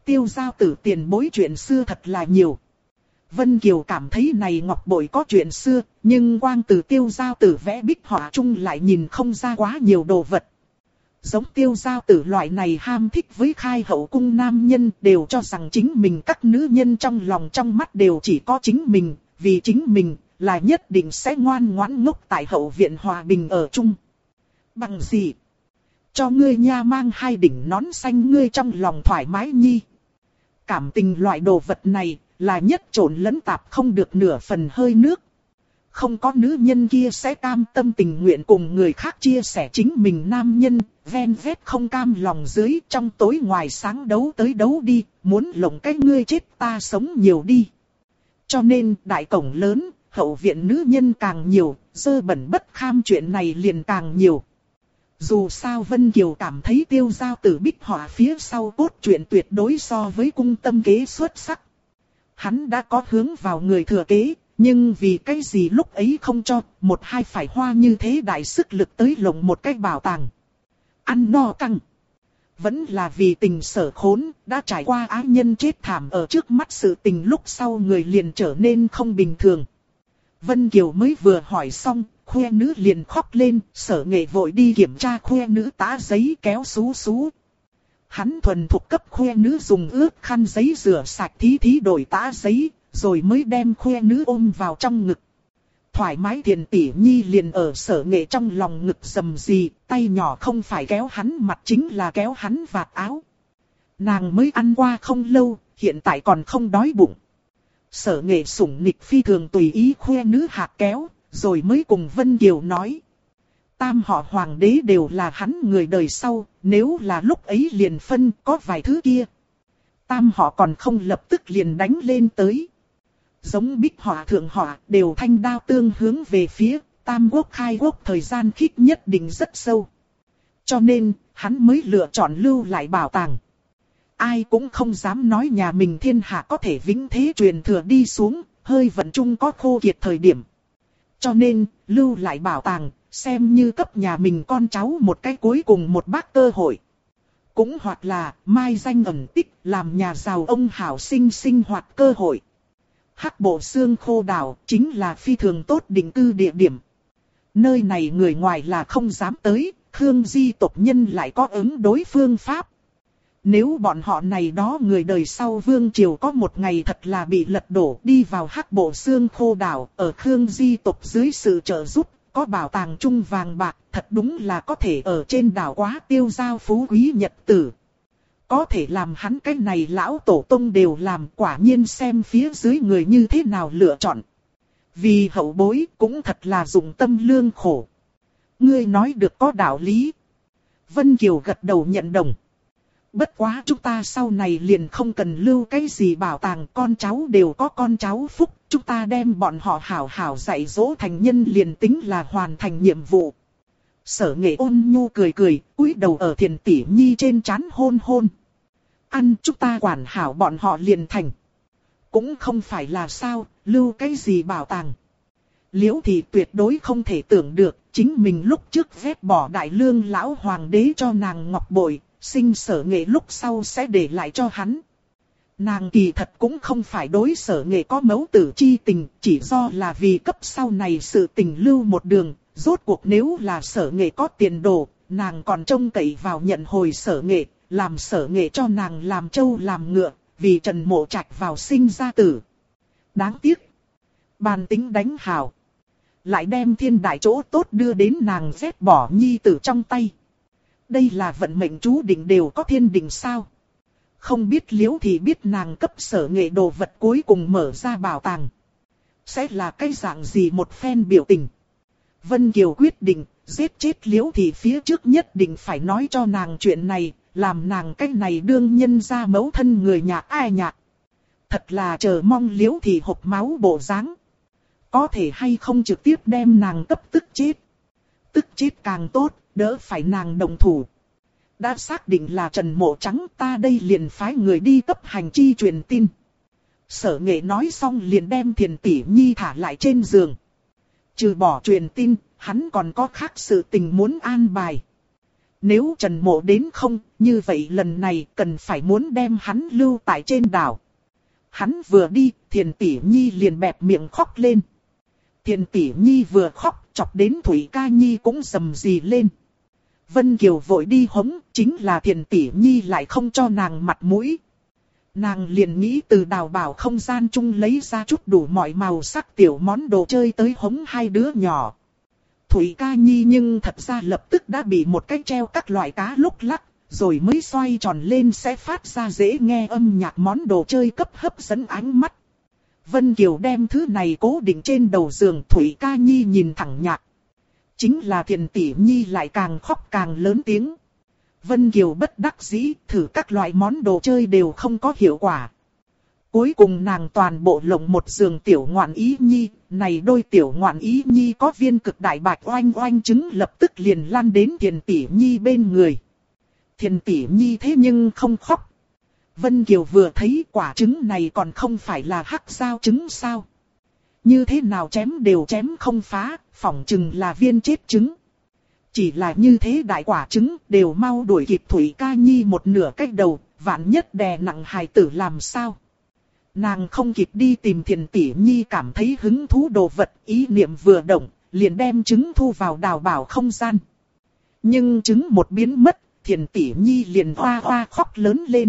Tiêu giao tử tiền bối chuyện xưa thật là nhiều. Vân Kiều cảm thấy này ngọc bội có chuyện xưa, nhưng quang từ tiêu giao tử vẽ bích họa chung lại nhìn không ra quá nhiều đồ vật. Giống tiêu giao tử loại này ham thích với khai hậu cung nam nhân đều cho rằng chính mình các nữ nhân trong lòng trong mắt đều chỉ có chính mình, vì chính mình là nhất định sẽ ngoan ngoãn ngốc tại hậu viện hòa bình ở chung. Bằng gì? Cho ngươi nha mang hai đỉnh nón xanh ngươi trong lòng thoải mái nhi. Cảm tình loại đồ vật này là nhất trộn lẫn tạp không được nửa phần hơi nước. Không có nữ nhân kia sẽ cam tâm tình nguyện cùng người khác chia sẻ chính mình nam nhân, ven vét không cam lòng dưới trong tối ngoài sáng đấu tới đấu đi, muốn lộng cái ngươi chết ta sống nhiều đi. Cho nên đại cổng lớn, hậu viện nữ nhân càng nhiều, dơ bẩn bất kham chuyện này liền càng nhiều. Dù sao Vân Kiều cảm thấy tiêu giao tử bích họa phía sau cốt truyện tuyệt đối so với cung tâm kế xuất sắc. Hắn đã có hướng vào người thừa kế, nhưng vì cái gì lúc ấy không cho, một hai phải hoa như thế đại sức lực tới lộng một cái bảo tàng. Ăn no căng. Vẫn là vì tình sở khốn, đã trải qua ái nhân chết thảm ở trước mắt sự tình lúc sau người liền trở nên không bình thường. Vân Kiều mới vừa hỏi xong, khoe nữ liền khóc lên, Sở Nghệ vội đi kiểm tra khoe nữ tá giấy kéo xú xú. Hắn thuần thục cấp khoe nữ dùng ướt khăn giấy rửa sạch thí thí đổi tá giấy, rồi mới đem khoe nữ ôm vào trong ngực. Thoải mái Tiền tỷ nhi liền ở Sở Nghệ trong lòng ngực rầm rì, tay nhỏ không phải kéo hắn mặt chính là kéo hắn vạt áo. Nàng mới ăn qua không lâu, hiện tại còn không đói bụng. Sở Nghệ sủng nịch phi thường tùy ý khoe nữ hạt kéo, rồi mới cùng Vân Kiều nói. Tam họ hoàng đế đều là hắn người đời sau, nếu là lúc ấy liền phân có vài thứ kia. Tam họ còn không lập tức liền đánh lên tới. Giống bích họa thượng họa đều thanh đao tương hướng về phía, tam quốc khai quốc thời gian khích nhất định rất sâu. Cho nên, hắn mới lựa chọn lưu lại bảo tàng. Ai cũng không dám nói nhà mình thiên hạ có thể vĩnh thế truyền thừa đi xuống, hơi vận chung có khô kiệt thời điểm. Cho nên, lưu lại bảo tàng, xem như cấp nhà mình con cháu một cái cuối cùng một bác cơ hội. Cũng hoặc là, mai danh ẩn tích, làm nhà giàu ông hảo sinh hoạt cơ hội. Hắc Bộ Xương Khô Đảo chính là phi thường tốt định cư địa điểm. Nơi này người ngoài là không dám tới, Khương Di tộc nhân lại có ứng đối phương pháp. Nếu bọn họ này đó người đời sau vương triều có một ngày thật là bị lật đổ đi vào Hắc Bộ Xương Khô Đảo ở Khương Di tộc dưới sự trợ giúp, có bảo tàng trung vàng bạc, thật đúng là có thể ở trên đảo quá tiêu giao phú quý nhật tử. Có thể làm hắn cái này lão tổ tông đều làm, quả nhiên xem phía dưới người như thế nào lựa chọn. Vì hậu bối cũng thật là dụng tâm lương khổ. Ngươi nói được có đạo lý. Vân Kiều gật đầu nhận đồng. Bất quá chúng ta sau này liền không cần lưu cái gì bảo tàng, con cháu đều có con cháu phúc. Chúng ta đem bọn họ hảo hảo dạy dỗ thành nhân liền tính là hoàn thành nhiệm vụ. Sở Nghệ ôn nhu cười cười, cúi đầu ở Thiền tỷ nhi trên trán hôn hôn. Ăn chúng ta quản hảo bọn họ liền thành. Cũng không phải là sao, lưu cái gì bảo tàng. Liễu thì tuyệt đối không thể tưởng được, chính mình lúc trước vét bỏ đại lương lão hoàng đế cho nàng ngọc bội, sinh Sở Nghệ lúc sau sẽ để lại cho hắn. Nàng kỳ thật cũng không phải đối Sở Nghệ có mẫu tử chi tình, chỉ do là vì cấp sau này sự tình lưu một đường. Rốt cuộc nếu là Sở Nghệ có tiền đồ, nàng còn trông cậy vào nhận hồi Sở Nghệ, làm Sở Nghệ cho nàng làm trâu làm ngựa, vì Trần Mộ Trạch vào sinh ra tử. Đáng tiếc, bàn tính đánh hào, lại đem thiên đại chỗ tốt đưa đến nàng vét bỏ nhi tử trong tay. Đây là vận mệnh chú định đều có thiên định sao? Không biết Liễu thì biết nàng cấp Sở Nghệ đồ vật cuối cùng mở ra bảo tàng sẽ là cái dạng gì một phen biểu tình. Vân Kiều quyết định giết chết Liễu thì phía trước nhất định phải nói cho nàng chuyện này, làm nàng cái này đương nhân ra mẫu thân người nhà ai nhạc. Thật là chờ mong Liễu thì hộc máu bộ dáng. Có thể hay không trực tiếp đem nàng cấp tức chết. Tức chết càng tốt, đỡ phải nàng động thủ. Đã xác định là Trần Mộ Trắng, ta đây liền phái người đi cấp hành chi truyền tin. Sở Nghệ nói xong liền đem Thiền tỷ nhi thả lại trên giường. Trừ bỏ truyền tin, hắn còn có khác sự tình muốn an bài. Nếu Trần Mộ đến không, như vậy lần này cần phải muốn đem hắn lưu tại trên đảo. Hắn vừa đi, Thiền Tỷ Nhi liền bẹp miệng khóc lên. Thiền Tỷ Nhi vừa khóc, chọc đến Thủy Ca Nhi cũng rầm rì lên. Vân Kiều vội đi hống, chính là Thiền Tỷ Nhi lại không cho nàng mặt mũi. Nàng liền nghĩ từ đào bảo không gian chung lấy ra chút đủ mọi màu sắc tiểu món đồ chơi tới hống hai đứa nhỏ. Thủy Ca Nhi nhưng thật ra lập tức đã bị một cái treo các loại cá lúc lắc, rồi mới xoay tròn lên sẽ phát ra dễ nghe âm nhạc món đồ chơi cấp hấp dẫn ánh mắt. Vân Kiều đem thứ này cố định trên đầu giường, Thủy Ca Nhi nhìn thẳng nhạc. Chính là Thiền Tỷ Nhi lại càng khóc càng lớn tiếng. Vân Kiều bất đắc dĩ, thử các loại món đồ chơi đều không có hiệu quả. Cuối cùng nàng toàn bộ lộng một giường tiểu ngoạn ý nhi, này đôi tiểu ngoạn ý nhi có viên cực đại bạch oanh oanh trứng lập tức liền lan đến Thiền Tỷ Nhi bên người. Thiền Tỷ Nhi thế nhưng không khóc. Vân Kiều vừa thấy quả trứng này còn không phải là hắc sao trứng sao. Như thế nào chém đều chém không phá, phỏng chừng là viên chết trứng. Chỉ là như thế đại quả trứng đều mau đuổi kịp Thủy Ca Nhi một nửa cách đầu, vạn nhất đè nặng hài tử làm sao. Nàng không kịp đi tìm Thiền Tỷ Nhi cảm thấy hứng thú đồ vật, ý niệm vừa động, liền đem trứng thu vào đào bảo không gian. Nhưng trứng một biến mất, Thiền Tỷ Nhi liền hoa hoa khóc lớn lên.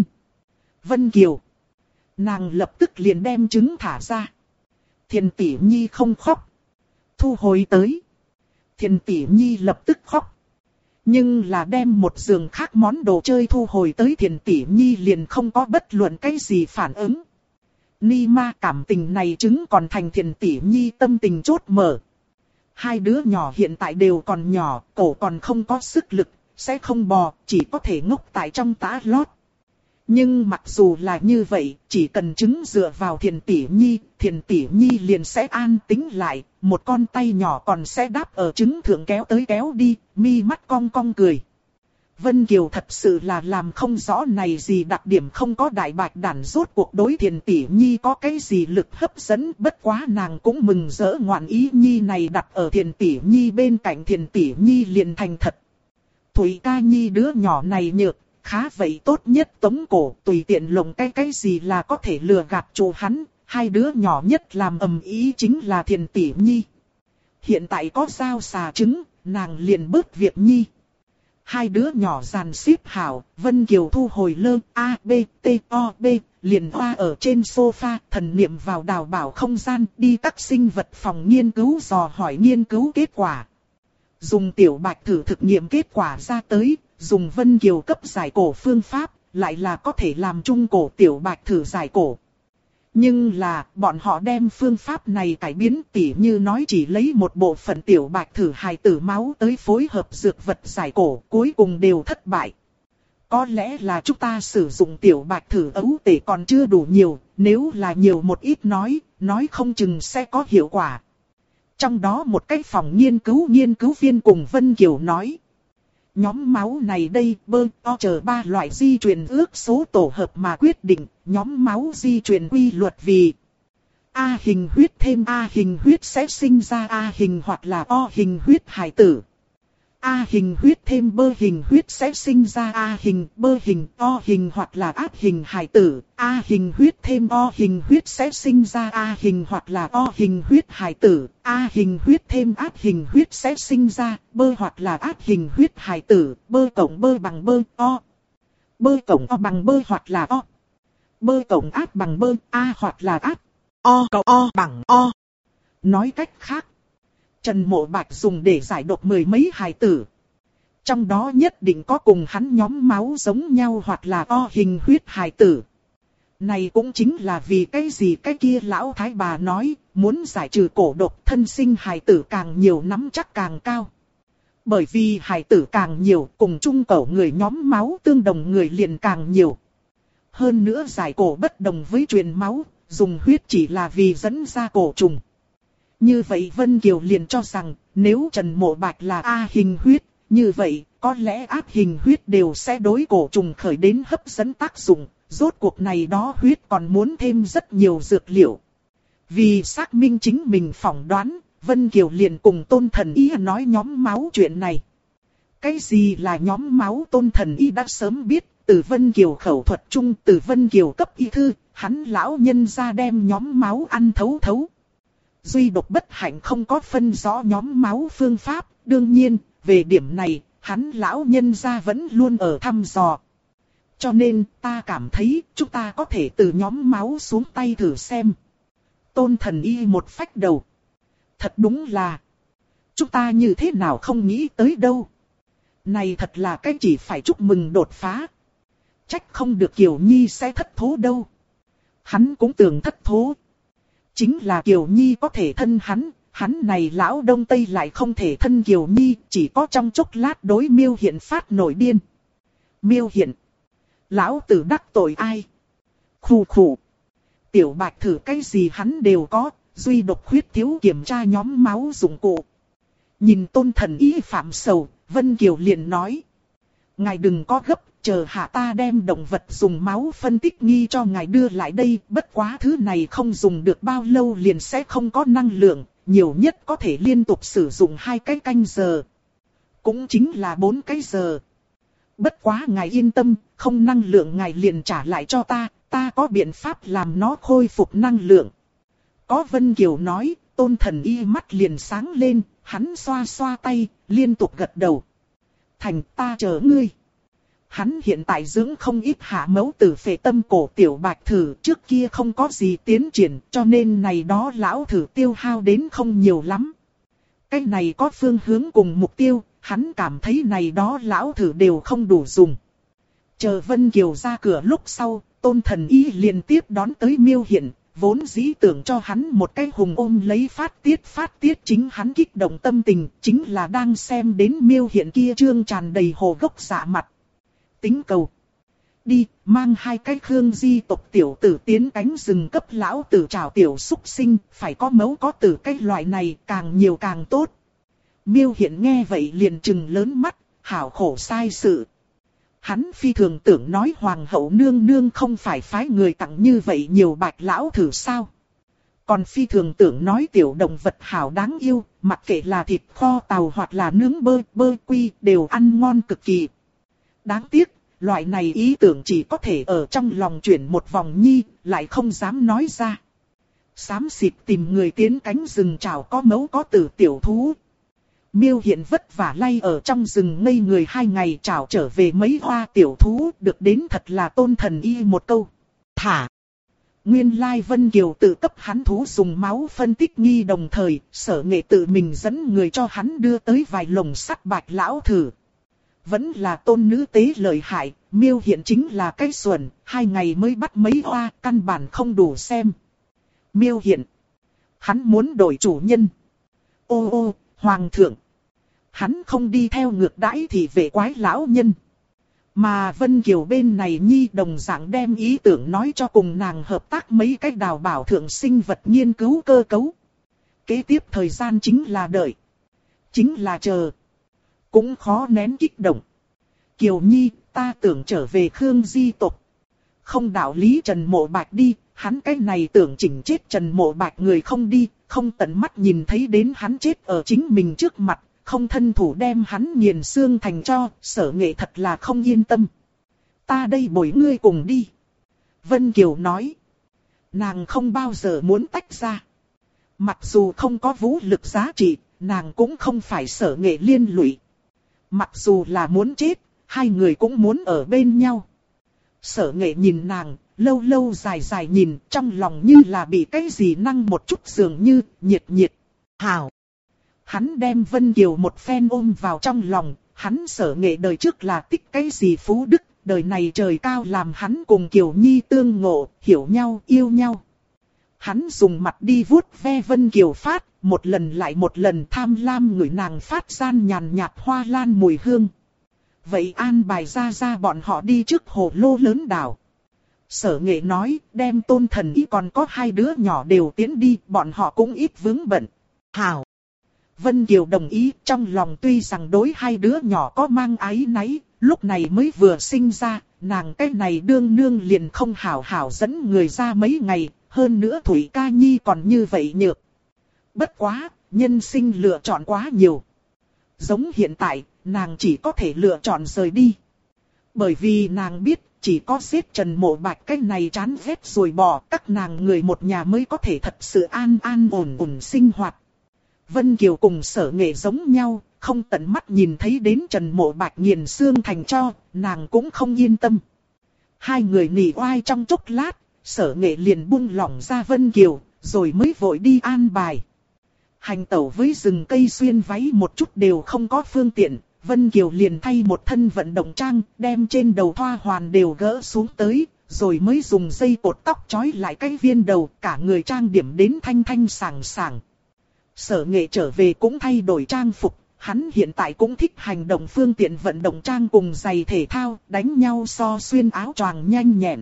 Vân Kiều. Nàng lập tức liền đem trứng thả ra. Thiền Tỷ Nhi không khóc. Thu hồi tới. Thiền Tỷ Nhi lập tức khóc. Nhưng là đem một giường khác món đồ chơi thu hồi tới, Thiền Tỷ Nhi liền không có bất luận cái gì phản ứng. Ni ma cảm tình này trứng còn thành Thiền Tỷ Nhi tâm tình chốt mở. Hai đứa nhỏ hiện tại đều còn nhỏ, cổ còn không có sức lực, sẽ không bò, chỉ có thể ngốc tại trong tã lót. Nhưng mặc dù là như vậy, chỉ cần trứng dựa vào Thiền Tỷ Nhi liền sẽ an tĩnh lại, một con tay nhỏ còn sẽ đáp ở trứng thượng kéo tới kéo đi, mi mắt cong cong cười. Vân Kiều thật sự là làm không rõ này gì đặc điểm không có đại bạch đản rốt cuộc đối Thiền Tỷ Nhi có cái gì lực hấp dẫn, bất quá nàng cũng mừng rỡ ngoạn ý nhi này đặt ở Thiền Tỷ Nhi bên cạnh Thiền Tỷ Nhi liền thành thật. Thủy Ca Nhi đứa nhỏ này nhược, khá vậy tốt nhất tống cổ, tùy tiện lồng cái gì là có thể lừa gạt chủ hắn, hai đứa nhỏ nhất làm ầm ý chính là Thiền Tỷ Nhi. Hiện tại có dao xà trứng, nàng liền bớt việc nhi. Hai đứa nhỏ dàn xếp hảo, Vân Kiều thu hồi lơ A, B, T, O, B, liền hoa ở trên sofa, thần niệm vào đào bảo không gian, đi các sinh vật phòng nghiên cứu dò hỏi nghiên cứu kết quả. Dùng tiểu bạch thử thực nghiệm kết quả ra tới, dùng Vân Kiều cấp giải cổ phương pháp, lại là có thể làm trung cổ tiểu bạch thử giải cổ. Nhưng là, bọn họ đem phương pháp này cải biến, tỉ như nói chỉ lấy một bộ phận tiểu bạch thử hài tử máu tới phối hợp dược vật giải cổ, cuối cùng đều thất bại. Có lẽ là chúng ta sử dụng tiểu bạch thử ấu tể còn chưa đủ nhiều, nếu là nhiều một ít nói không chừng sẽ có hiệu quả. Trong đó một cái phòng nghiên cứu viên cùng Vân Kiều nói. Nhóm máu này đây chờ ba loại di truyền ước số tổ hợp mà quyết định, nhóm máu di truyền quy luật vì A hình huyết thêm A hình huyết sẽ sinh ra A hình hoặc là O hình huyết hài tử. A hình huyết thêm B hình huyết sẽ sinh ra A hình, B hình, O hình hoặc là áp hình hài tử. A hình huyết thêm O hình huyết sẽ sinh ra A hình hoặc là O hình huyết hài tử. A hình huyết thêm áp hình huyết sẽ sinh ra B hoặc là áp hình huyết hài tử. B cộng B bằng B O. B cộng O bằng B hoặc là O. B cộng áp bằng B A hoặc là áp. O cộng O bằng O. Nói cách khác, Trần Mộ Bạch dùng để giải độc mười mấy hài tử. Trong đó nhất định có cùng hắn nhóm máu giống nhau hoặc là O hình huyết hài tử. Này cũng chính là vì cái gì cái kia lão thái bà nói, muốn giải trừ cổ độc thân sinh hài tử càng nhiều nắm chắc càng cao. Bởi vì hài tử càng nhiều, cùng chung cẩu người nhóm máu tương đồng người liền càng nhiều. Hơn nữa giải cổ bất đồng với truyền máu, dùng huyết chỉ là vì dẫn ra cổ trùng. Như vậy Vân Kiều liền cho rằng, nếu Trần Mộ Bạch là A hình huyết, như vậy, có lẽ áp hình huyết đều sẽ đối cổ trùng khởi đến hấp dẫn tác dụng, rốt cuộc này đó huyết còn muốn thêm rất nhiều dược liệu. Vì xác minh chính mình phỏng đoán, Vân Kiều liền cùng Tôn Thần Y nói nhóm máu chuyện này. Cái gì là nhóm máu Tôn Thần Y đã sớm biết, từ Vân Kiều khẩu thuật chung, từ Vân Kiều cấp y thư, hắn lão nhân ra đem nhóm máu ăn thấu thấu. Duy độc bất hạnh không có phân rõ nhóm máu phương pháp, đương nhiên, về điểm này, hắn lão nhân ra vẫn luôn ở thăm dò. Cho nên, ta cảm thấy, chúng ta có thể từ nhóm máu xuống tay thử xem. Tôn Thần Y một phách đầu. Thật đúng là, chúng ta như thế nào không nghĩ tới đâu. Này thật là cái chỉ phải chúc mừng đột phá. Trách không được Kiều Nhi sẽ thất thố đâu. Hắn cũng tưởng thất thố. Chính là Kiều Nhi có thể thân hắn này lão đông tây lại không thể thân Kiều Nhi, chỉ có trong chốc lát đối Miêu Hiện phát nổi điên. Miêu Hiện, lão tử đắc tội ai? Khù khù. Tiểu Bạch thử cái gì hắn đều có, duy độc khuyết thiếu kiểm tra nhóm máu dụng cụ. Nhìn Tôn Thần Y phạm sầu, Vân Kiều liền nói. Ngài đừng có gấp, chờ hạ ta đem động vật dùng máu phân tích nghi cho ngài đưa lại đây. Bất quá thứ này không dùng được bao lâu liền sẽ không có năng lượng, nhiều nhất có thể liên tục sử dụng 2 cái canh giờ. Cũng chính là 4 cái giờ. Bất quá ngài yên tâm, không năng lượng ngài liền trả lại cho ta có biện pháp làm nó khôi phục năng lượng. Có Vân Kiều nói, Tôn Thần Y mắt liền sáng lên, hắn xoa xoa tay, liên tục gật đầu. Thành, ta chờ ngươi. Hắn hiện tại dưỡng không ít hạ mẫu tử phệ tâm cổ Tiểu Bạch thử, trước kia không có gì tiến triển, cho nên này đó lão thử tiêu hao đến không nhiều lắm. Cái này có phương hướng cùng mục tiêu, hắn cảm thấy này đó lão thử đều không đủ dùng. Chờ Vân Kiều ra cửa lúc sau, Tôn Thần Y liền tiếp đón tới Miêu Hiện, vốn dĩ tưởng cho hắn một cái hùng ôm lấy phát tiết chính hắn kích động tâm tình, chính là đang xem đến Miêu Hiện kia trương tràn đầy hồ gốc dạ mặt. Tính cầu. Đi, mang 2 cái Khương Di tộc tiểu tử tiến cánh rừng cấp lão tử trảo tiểu xúc sinh, phải có mấu có tử cái loại này, càng nhiều càng tốt. Miêu Hiện nghe vậy liền trừng lớn mắt, hảo khổ sai sự. Hắn phi thường tưởng nói hoàng hậu nương nương không phải phái người tặng như vậy nhiều bạch lão thử sao. Còn phi thường tưởng nói tiểu động vật hảo đáng yêu, mặc kệ là thịt kho tàu hoặc là nướng bơ quy đều ăn ngon cực kỳ. Đáng tiếc, loại này ý tưởng chỉ có thể ở trong lòng chuyển một vòng nhi, lại không dám nói ra. Xám xịt tìm người tiến cánh rừng chào có mấu có tử tiểu thú. Miêu Hiện vất vả lay ở trong rừng ngây người 2 ngày chào trở về mấy hoa tiểu thú, được đến thật là Tôn Thần Y một câu. Thả! Nguyên lai Vân Kiều tự cấp hắn thú dùng máu phân tích nghi đồng thời, Sở Nghệ tự mình dẫn người cho hắn đưa tới vài lồng sắt bạch lão thử. Vẫn là Tôn nữ tế lợi hại, Miêu Hiện chính là cái xuẩn, 2 ngày mới bắt mấy hoa, căn bản không đủ xem. Miêu Hiện! Hắn muốn đổi chủ nhân. Ô, Hoàng thượng! Hắn không đi theo ngược đãi thì về quái lão nhân. Mà Vân Kiều bên này nhi đồng dạng đem ý tưởng nói cho cùng nàng hợp tác mấy cách đào bảo thượng sinh vật nghiên cứu cơ cấu. Kế tiếp thời gian chính là đợi. Chính là chờ. Cũng khó nén kích động. Kiều Nhi, ta tưởng trở về Khương Di tộc. Không đạo lý Trần Mộ Bạch đi, hắn cái này tưởng chỉnh chết Trần Mộ Bạch người không đi, không tận mắt nhìn thấy đến hắn chết ở chính mình trước mặt. Không thân thủ đem hắn nghiền xương thành cho, Sở Nghệ thật là không yên tâm. Ta đây bồi ngươi cùng đi. Vân Kiều nói. Nàng không bao giờ muốn tách ra. Mặc dù không có vũ lực giá trị, nàng cũng không phải Sở Nghệ liên lụy. Mặc dù là muốn chết, 2 người cũng muốn ở bên nhau. Sở Nghệ nhìn nàng, lâu lâu dài dài nhìn, trong lòng như là bị cái gì năng một chút dường như, nhiệt. Hào! Hắn đem Vân Kiều một phen ôm vào trong lòng, hắn Sở Nghệ đời trước là tích cái gì phú đức, đời này trời cao làm hắn cùng Kiều Nhi tương ngộ, hiểu nhau, yêu nhau. Hắn dùng mặt đi vuốt ve Vân Kiều phát, một lần lại một lần tham lam ngửi nàng phát gian nhàn nhạt hoa lan mùi hương. Vậy an bài ra bọn họ đi trước hồ lô lớn đảo. Sở Nghệ nói, đem Tôn Thần Y còn có 2 đứa nhỏ đều tiến đi, bọn họ cũng ít vướng bận. Hảo! Vân Kiều đồng ý, trong lòng tuy rằng đối 2 đứa nhỏ có mang áy náy, lúc này mới vừa sinh ra, nàng cái này đương nương liền không hảo hảo dẫn người ra mấy ngày, hơn nữa Thủy Ca Nhi còn như vậy nhược. Bất quá, nhân sinh lựa chọn quá nhiều. Giống hiện tại, nàng chỉ có thể lựa chọn rời đi. Bởi vì nàng biết, chỉ có giết Trần Mộ Bạch cái này chán ghét rồi bỏ, các nàng người một nhà mới có thể thật sự an an ổn ổn sinh hoạt. Vân Kiều cùng Sở Nghệ giống nhau, không tận mắt nhìn thấy đến Trần Mộ Bạch nghiền xương thành tro, nàng cũng không yên tâm. Hai người nỉ oai trong chốc lát, Sở Nghệ liền buông lỏng ra Vân Kiều, rồi mới vội đi an bài. Hành tẩu với rừng cây xuyên váy một chút đều không có phương tiện, Vân Kiều liền thay một thân vận động trang, đem trên đầu thoa hoàn đều gỡ xuống tới, rồi mới dùng dây cột tóc trói lại cái viên đầu, cả người trang điểm đến thanh thanh sảng sảng. Sở Nghệ trở về cũng thay đổi trang phục, hắn hiện tại cũng thích hành động phương tiện vận động trang cùng giày thể thao, đánh nhau so xuyên áo choàng nhanh nhẹn.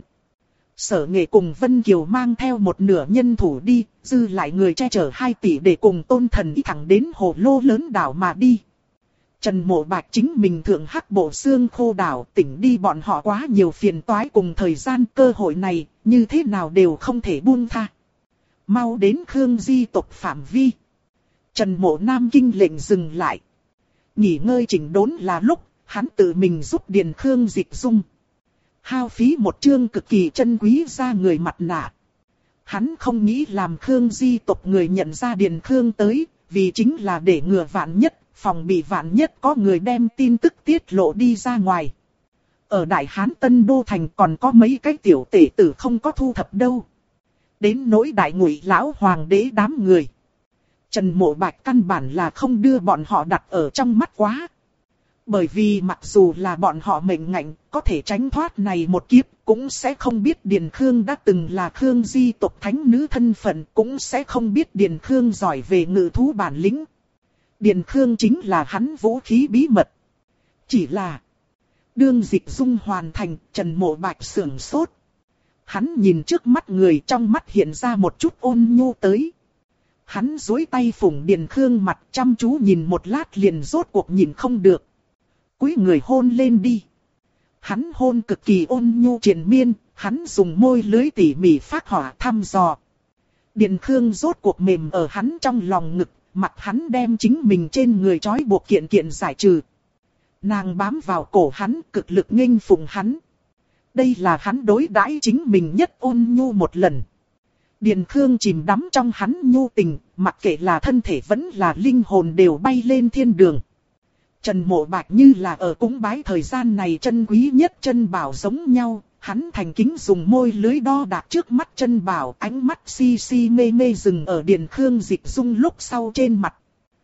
Sở Nghệ cùng Vân Kiều mang theo một nửa nhân thủ đi, dư lại người che chở 2 tỷ để cùng Tôn Thần đi thẳng đến hồ lô lớn đảo mà đi. Trần Mộ Bạch chính mình thượng hắc bộ xương khô đảo, tỉnh đi bọn họ quá nhiều phiền toái cùng thời gian, cơ hội này, như thế nào đều không thể buông tha. Mau đến Khương Di tộc phạm vi. Trần Mộ Nam kinh lệnh dừng lại. Nghỉ ngơi chỉnh đốn là lúc, hắn tự mình giúp Điền Khương dịch dung. Hao phí một chương cực kỳ chân quý ra người mặt nạ. Hắn không nghĩ làm Khương Di tộc người nhận ra Điền Khương tới, vì chính là để ngừa vạn nhất, phòng bị vạn nhất có người đem tin tức tiết lộ đi ra ngoài. Ở Đại Hán Tân Đô Thành còn có mấy cái tiểu tể tử không có thu thập đâu. Đến nỗi Đại Ngụy lão hoàng đế đám người. Trần Mộ Bạch căn bản là không đưa bọn họ đặt ở trong mắt quá. Bởi vì mặc dù là bọn họ mệnh ngạnh, có thể tránh thoát này một kiếp, cũng sẽ không biết Điền Khương đã từng là Khương Di tộc thánh nữ thân phận, cũng sẽ không biết Điền Khương giỏi về ngự thú bản lĩnh. Điền Khương chính là hắn vũ khí bí mật. Chỉ là đương dịch dung hoàn thành, Trần Mộ Bạch sưởng sốt. Hắn nhìn trước mắt người, trong mắt hiện ra một chút ôn nhu tới. Hắn duỗi tay phủng Điền Khương mặt, chăm chú nhìn một lát liền rốt cuộc nhìn không được. Cúi người hôn lên đi. Hắn hôn cực kỳ ôn nhu triền miên, hắn dùng môi lưới tỉ mỉ phác họa thăm dò. Điền Khương rốt cuộc mềm ở hắn trong lòng ngực, mặt hắn đem chính mình trên người trói buộc kiện kiện giải trừ. Nàng bám vào cổ hắn, cực lực nghênh phụng hắn. Đây là hắn đối đãi chính mình nhất ôn nhu một lần. Điền Khương chìm đắm trong hắn nhu tình, mặc kệ là thân thể vẫn là linh hồn đều bay lên thiên đường. Trần Mộ Bạch như là ở cúng bái thời gian này chân quý nhất chân bảo giống nhau, hắn thành kính dùng môi lưới đo đạc trước mắt chân bảo, ánh mắt si si mê mê dừng ở Điền Khương dịch dung lúc sau trên mặt.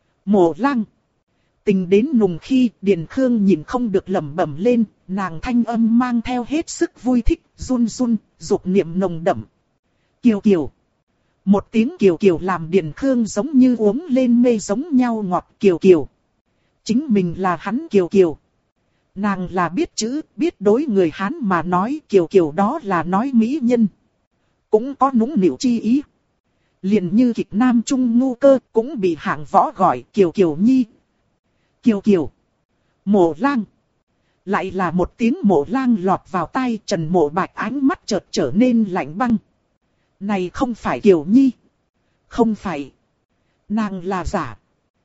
Mộ Lăng. Tình đến nùng khi Điền Khương nhìn không được lẩm bẩm lên, nàng thanh âm mang theo hết sức vui thích, run run, dục niệm nồng đậm. Kiều Kiều. Một tiếng Kiều Kiều làm Điền Khương giống như uống lên mê giống nhau ngọt. Kiều Kiều. Chính mình là hắn Kiều Kiều. Nàng là biết chữ, biết đối người Hán mà nói Kiều Kiều đó là nói mỹ nhân. Cũng có nũng nịu chi ý. Liền như kịch Nam Trung ngu cơ cũng bị hạng võ gọi Kiều Kiều Nhi. Kiều Kiều. Mộ Lang. Lại là một tiếng Mộ Lang lọt vào tai, Trần Mộ Bạch ánh mắt chợt trở nên lạnh băng. Này không phải Kiều Nhi. Không phải. Nàng là giả.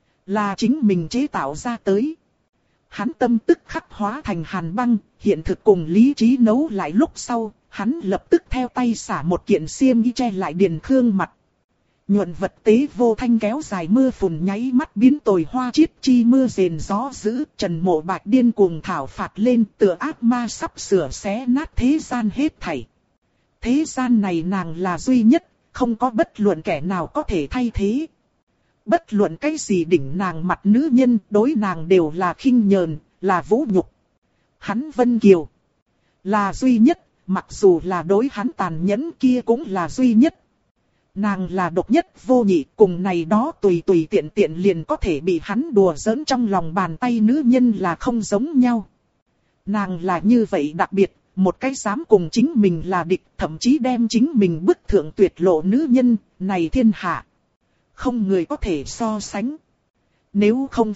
Là chính mình chế tạo ra tới. Hắn tâm tức khắc hóa thành hàn băng, hiện thực cùng lý trí nấu lại lúc sau, hắn lập tức theo tay xả một kiện xiêm y che lại Điền Khương mặt. Nhuận vật tế vô thanh kéo dài mưa phùn nháy mắt biến tồi hoa chiết chi mưa rền gió dữ. Trần Mộ Bạch điên cuồng thảo phạt lên, tựa ác ma sắp sửa xé nát thế gian hết thảy. Thế gian này nàng là duy nhất, không có bất luận kẻ nào có thể thay thế. Bất luận cái gì đỉnh nàng mặt nữ nhân, đối nàng đều là khinh nhờn, là vũ nhục. Hắn Vân Kiều là duy nhất, mặc dù là đối hắn tàn nhẫn kia cũng là duy nhất. Nàng là độc nhất vô nhị, cùng này đó tùy tùy tiện tiện liền có thể bị hắn đùa giỡn trong lòng bàn tay nữ nhân là không giống nhau. Nàng là như vậy đặc biệt, một cái dám cùng chính mình là địch, thậm chí đem chính mình bức thượng tuyệt lộ nữ nhân, này thiên hạ. Không người có thể so sánh. Nếu không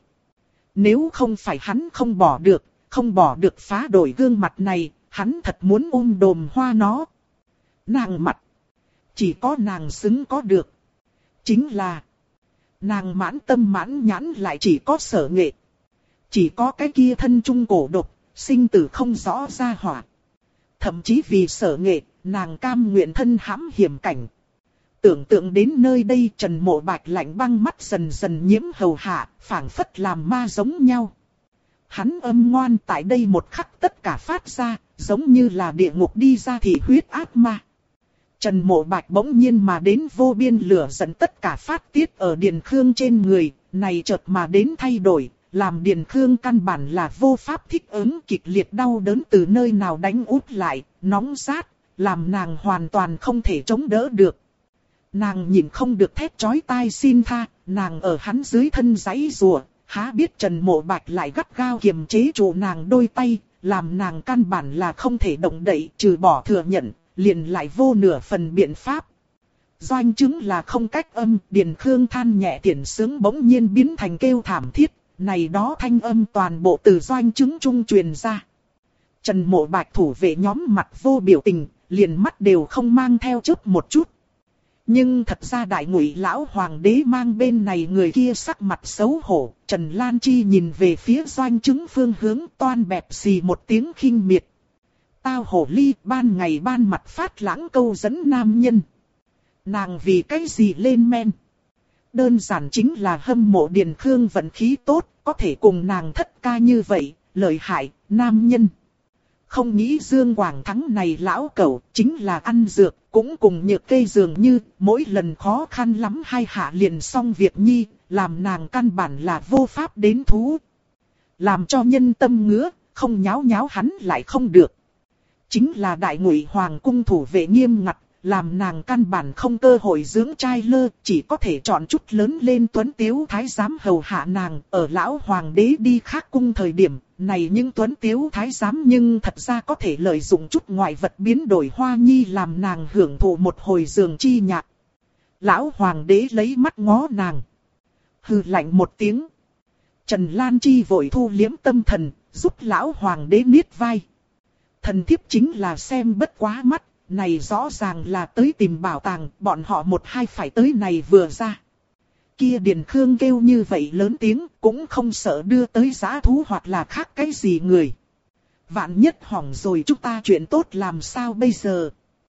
phải hắn không bỏ được phá đổi gương mặt này, hắn thật muốn ôm đồm hoa nó. Nàng mặt, chỉ có nàng xứng có được. Chính là, nàng mãn tâm mãn nhãn lại chỉ có Sở Nghệ. Chỉ có cái kia thân trung cổ độc, sinh tử không rõ ra hỏa. Thậm chí vì sở nghệ, nàng cam nguyện thân hãm hiểm cảnh. Tưởng tượng đến nơi đây, Trần Mộ Bạch lạnh băng mắt dần dần nhiễm hầu hạ, phảng phất làm ma giống nhau. Hắn âm ngoan tại đây một khắc tất cả phát ra, giống như là địa ngục đi ra thì huyết ác ma. Trần Mộ Bạch bỗng nhiên mà đến vô biên lửa giận tất cả phát tiết ở Điền Khương trên người, này chợt mà đến thay đổi, làm Điền Khương căn bản là vô pháp thích ứng, kịch liệt đau đớn từ nơi nào đánh út lại, nóng rát, làm nàng hoàn toàn không thể chống đỡ được. Nàng nhìn không được thét chói tai xin tha, nàng ở hắn dưới thân giãy giụa, há biết Trần Mộ Bạch lại gắt gao kiềm chế trụ nàng đôi tay, làm nàng căn bản là không thể động đậy, trừ bỏ thừa nhận, liền lại vô nửa phần biện pháp. Doanh chứng là không cách âm, Điền Khương than nhẹ tiền sướng bỗng nhiên biến thành kêu thảm thiết, này đó thanh âm toàn bộ từ doanh chứng trung truyền ra. Trần Mộ Bạch thủ vệ nhóm mặt vô biểu tình, liền mắt đều không mang theo chớp một chút. Nhưng thật ra đại ngụy lão hoàng đế mang bên này người kia sắc mặt xấu hổ, Trần Lan Chi nhìn về phía doanh chứng phương hướng toan bẹp xì một tiếng khinh miệt. Tao hổ ly ban ngày ban mặt phát lãng câu dẫn nam nhân. Nàng vì cái gì lên men? Đơn giản chính là hâm mộ Điền Khương vận khí tốt, có thể cùng nàng thất ca như vậy, lợi hại, nam nhân. Không nghĩ Dương Quảng Thắng này lão cẩu chính là ăn dược, cũng cùng nhược cây dường như, mỗi lần khó khăn lắm hai hạ liền xong việc nhi, làm nàng căn bản là vô pháp đến thú. Làm cho nhân tâm ngứa, không nháo nháo hắn lại không được. Chính là đại ngụy hoàng cung thủ vệ nghiêm ngặt, làm nàng căn bản không cơ hội dưỡng trai lơ, chỉ có thể chọn chút lớn lên tuấn tiếu thái giám hầu hạ nàng. Ở lão hoàng đế đi khác cung thời điểm, này những tuấn tiếu thái giám nhưng thật ra có thể lợi dụng chút ngoại vật biến đổi hoa nhi làm nàng hưởng thụ một hồi giường chi nhạc. Lão hoàng đế lấy mắt ngó nàng, hừ lạnh một tiếng. Trần Lan Chi vội thu liếm tâm thần, giúp lão hoàng đế niết vai. Thần thiếp chính là xem bất quá mắt, này rõ ràng là tới tìm bảo tàng, bọn họ một hai phải tới này vừa ra. Kia Điền Khương kêu như vậy lớn tiếng, cũng không sợ đưa tới giã thú hoặc là khác cái gì người. Vạn nhất hỏng rồi chúng ta chuyện tốt làm sao bây giờ?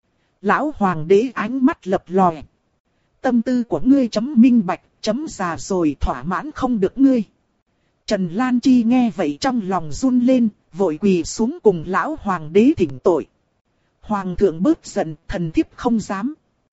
Lão hoàng đế ánh mắt lập lòe. Tâm tư của ngươi chấm minh bạch, chấm già rồi thỏa mãn không được ngươi. Trần Lan Chi nghe vậy trong lòng run lên, vội quỳ xuống cùng lão hoàng đế thỉnh tội. Hoàng thượng bớt giận, thần thiếp không dám.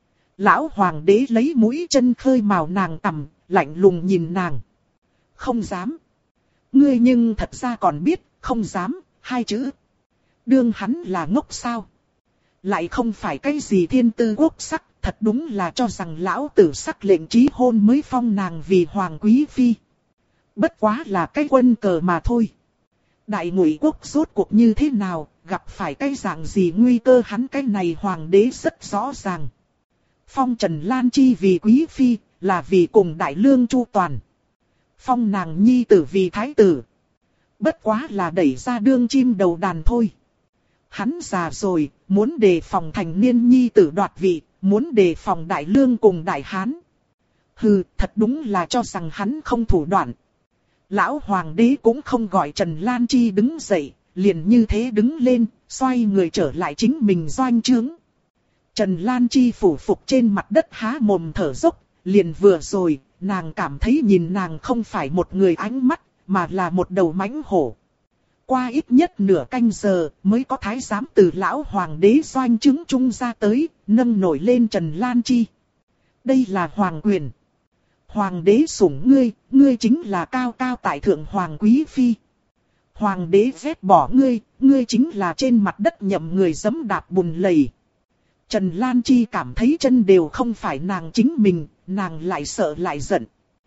Lão hoàng đế lấy mũi chân khơi mào nàng tằm, lạnh lùng nhìn nàng. Không dám. Ngươi nhưng thật ra còn biết, không dám, hai chữ. Đương hắn là ngốc sao? Lại không phải cái gì thiên tư quốc sắc, thật đúng là cho rằng lão tử sắc lệnh chí hôn mới phong nàng vì hoàng quý phi. Bất quá là cái quân cờ mà thôi. Đại ngụy quốc rốt cuộc như thế nào, gặp phải cái dạng gì nguy cơ hắn cái này hoàng đế rất rõ ràng. Phong Trần Lan Chi vì quý phi, là vì cùng đại lương chu toàn. Phong nàng nhi tử vì thái tử. Bất quá là đẩy ra đương chim đầu đàn thôi. Hắn già rồi, muốn đề phòng thành niên nhi tử đoạt vị, muốn đề phòng đại lương cùng đại hán. Hừ, thật đúng là cho rằng hắn không thủ đoạn. Lão hoàng đế cũng không gọi Trần Lan Chi đứng dậy, liền như thế đứng lên, xoay người trở lại chính mình doanh trướng. Trần Lan Chi phủ phục trên mặt đất há mồm thở dốc, liền vừa rồi, nàng cảm thấy nhìn nàng không phải một người ánh mắt, mà là một đầu mãnh hổ. Qua ít nhất nửa canh giờ, mới có thái giám từ lão hoàng đế doanh trướng trung ra tới, nâng nổi lên Trần Lan Chi. Đây là hoàng quyền. Hoàng đế sủng ngươi, ngươi chính là cao cao tại thượng hoàng quý phi. Hoàng đế ghét bỏ ngươi, ngươi chính là trên mặt đất nhậm người giẫm đạp bùn lầy. Trần Lan Chi cảm thấy chân đều không phải nàng chính mình, nàng lại sợ lại giận.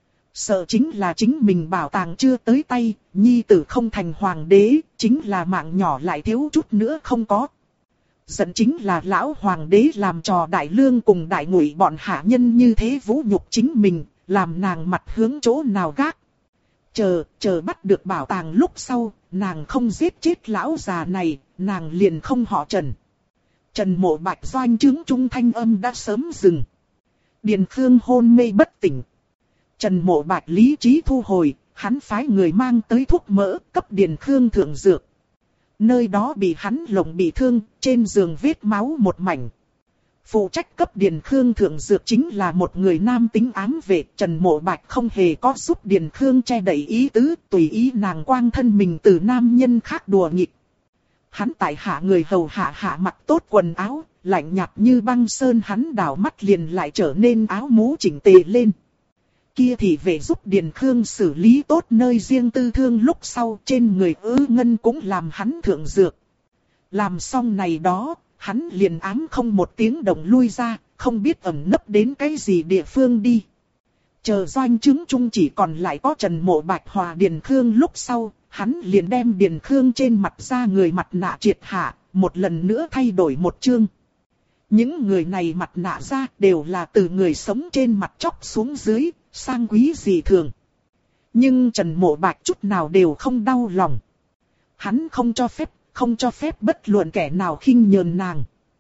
Sợ chính là chính mình bảo tàng chưa tới tay, nhi tử không thành hoàng đế, chính là mạng nhỏ lại thiếu chút nữa không có. Giận chính là lão hoàng đế làm trò đại lương cùng đại ngụy bọn hạ nhân như thế vũ nhục chính mình, làm nàng mặt hướng chỗ nào gác. Chờ bắt được bảo tàng lúc sau, nàng không giết chết lão già này, nàng liền không họ Trần. Trần Mộ Bạch doanh trướng trung thanh âm đã sớm dừng. Điền Khương hôn mê bất tỉnh. Trần Mộ Bạch lý trí thu hồi, hắn phái người mang tới thuốc mỡ cấp Điền Khương thượng dược. Nơi đó bị hắn lồng bị thương, trên giường vết máu một mảnh. Phụ trách cấp Điền Khương thượng dược chính là một người nam tính ám vệ. Trần Mộ Bạch không hề có giúp Điền Khương che đậy ý tứ, tùy ý nàng quang thân mình từ nam nhân khác đùa nghịch. Hắn tại hạ người hầu hạ mặc tốt quần áo, lạnh nhạt như băng sơn, hắn đảo mắt liền lại trở nên áo mũ chỉnh tề lên. Kia thì về giúp Điền Khương xử lý tốt nơi riêng tư thương lúc sau, trên người ngân cũng làm hắn thượng dược. Làm xong này đó, hắn liền ám không một tiếng động lui ra, không biết ẩn nấp đến cái gì địa phương đi. Chờ doanh chứng chung chỉ còn lại có Trần Mộ Bạch hòa Điền Khương lúc sau, hắn liền đem Điền Khương trên mặt ra người mặt nạ triệt hạ, một lần nữa thay đổi một chương. Những người này mặt nạ ra đều là từ người sống trên mặt chóc xuống dưới, sang quý dị thường. Nhưng Trần Mộ Bạch chút nào đều không đau lòng. Hắn không cho phép bất luận kẻ nào khinh nhờn nàng.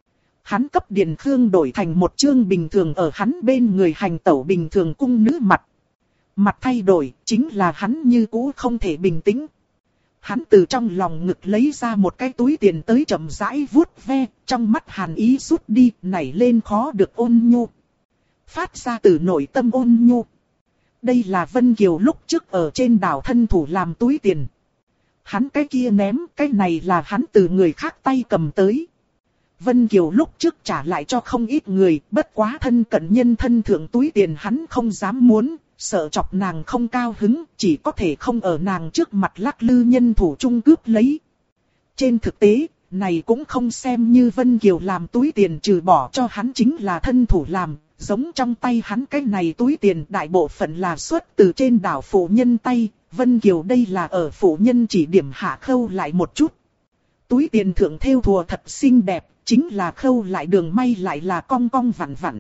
Hắn cấp Điền Khương đổi thành một chương bình thường ở hắn bên người hành tẩu bình thường cung nữ mặt. Mặt thay đổi chính là hắn như cũ không thể bình tĩnh. Hắn từ trong lòng ngực lấy ra một cái túi tiền tới chậm rãi vuốt ve, trong mắt hàn ý rút đi, nảy lên khó được ôn nhu. Phát ra từ nội tâm ôn nhu. Đây là Vân Kiều lúc trước ở trên đảo thân thủ làm túi tiền. Hắn cái kia ném, cái này là hắn từ người khác tay cầm tới. Vân Kiều lúc trước trả lại cho không ít người, bất quá thân cận nhân thân thượng túi tiền hắn không dám muốn, sợ chọc nàng không cao hứng, chỉ có thể không ở nàng trước mặt lắc lư nhân thủ chung cướp lấy. Trên thực tế, này cũng không xem như Vân Kiều làm túi tiền, trừ bỏ cho hắn chính là thân thủ làm, giống trong tay hắn cái này túi tiền đại bộ phận là xuất từ trên đảo phụ nhân tay, Vân Kiều đây là ở phụ nhân chỉ điểm hạ khâu lại một chút. Túi tiền thượng thêu thùa thật xinh đẹp, chính là khâu lại đường may lại là cong cong vặn vặn.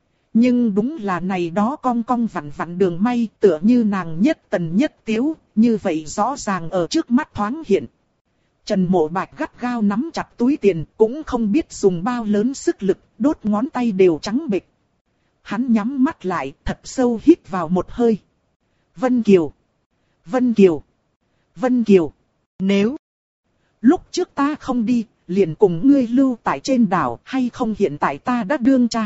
Nhưng đúng là này đó cong cong vặn vặn đường may tựa như nàng nhất tần nhất tiếu, như vậy rõ ràng ở trước mắt thoáng hiện. Trần Mộ Bạch gắt gao nắm chặt túi tiền, cũng không biết dùng bao lớn sức lực, đốt ngón tay đều trắng bệch. Hắn nhắm mắt lại, thật sâu hít vào một hơi. Vân Kiều, Vân Kiều, Vân Kiều, nếu lúc trước ta không đi, liền cùng ngươi lưu tại trên đảo, hay không hiện tại ta đã đương cha.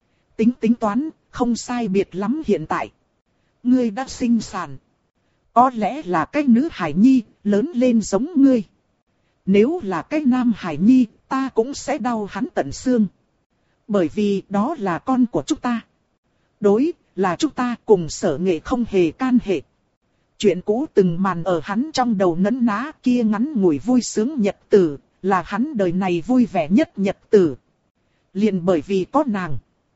Tính toán, không sai biệt lắm hiện tại. Ngươi đã sinh sản. Có lẽ là cái nữ hải nhi, lớn lên giống ngươi. Nếu là cái nam hải nhi, ta cũng sẽ đau hắn tận xương. Bởi vì đó là con của chúng ta. Đối, là chúng ta cùng Sở Nghệ không hề can hệ. Chuyện cũ từng màn ở hắn trong đầu nấn ná, kia ngắn ngủi vui sướng nhật tử, là hắn đời này vui vẻ nhất nhật tử. Liền bởi vì có nàng.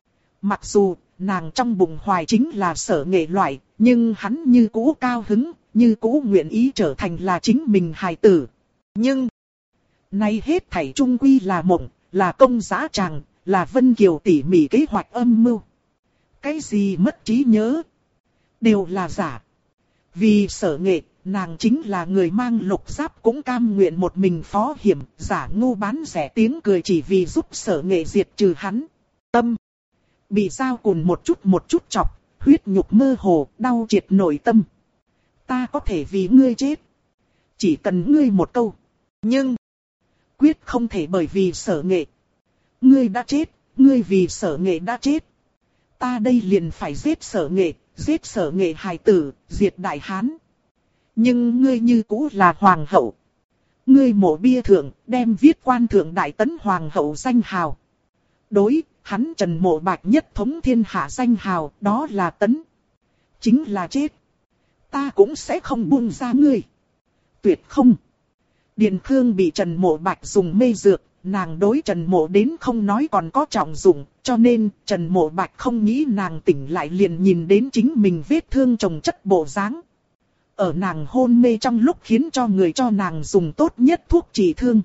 Mặc dù, nàng trong bụng hoài chính là Sở Nghệ loại, nhưng hắn như cũ cao hứng, như cũ nguyện ý trở thành là chính mình hài tử. Nhưng, nay hết thảy chung quy là mộng, là công dã tràng, là Vân Kiều tỉ mỉ kế hoạch âm mưu. Cái gì mất trí nhớ, đều là giả. Vì Sở Nghệ, nàng chính là người mang lục giáp cũng cam nguyện một mình phó hiểm, giả ngu bán rẻ tiếng cười chỉ vì giúp Sở Nghệ diệt trừ hắn. Tâm bị dao cùn một chút chọc, huyết nhục mơ hồ, đau triệt nội tâm. Ta có thể vì ngươi chết. Chỉ cần ngươi một câu. Nhưng, quyết không thể bởi vì Sở Nghệ. Ngươi đã chết, ngươi vì Sở Nghệ đã chết. Ta đây liền phải giết Sở Nghệ, giết Sở Nghệ hài tử, diệt Đại Hán. Nhưng ngươi như cũ là hoàng hậu. Ngươi mộ bia thượng, đem viết quan thượng Đại Tấn hoàng hậu danh hào. Đối, hắn Trần Mộ Bạch nhất thống thiên hạ danh hào, đó là Tấn. Chính là chết. Ta cũng sẽ không buông ra ngươi. Tuyệt không. Điền Khương bị Trần Mộ Bạch dùng mê dược, nàng đối Trần Mộ đến không nói còn có trọng dụng, cho nên Trần Mộ Bạch không nghĩ nàng tỉnh lại liền nhìn đến chính mình vết thương chồng chất bộ dáng. Ở nàng hôn mê trong lúc khiến cho người cho nàng dùng tốt nhất thuốc trị thương.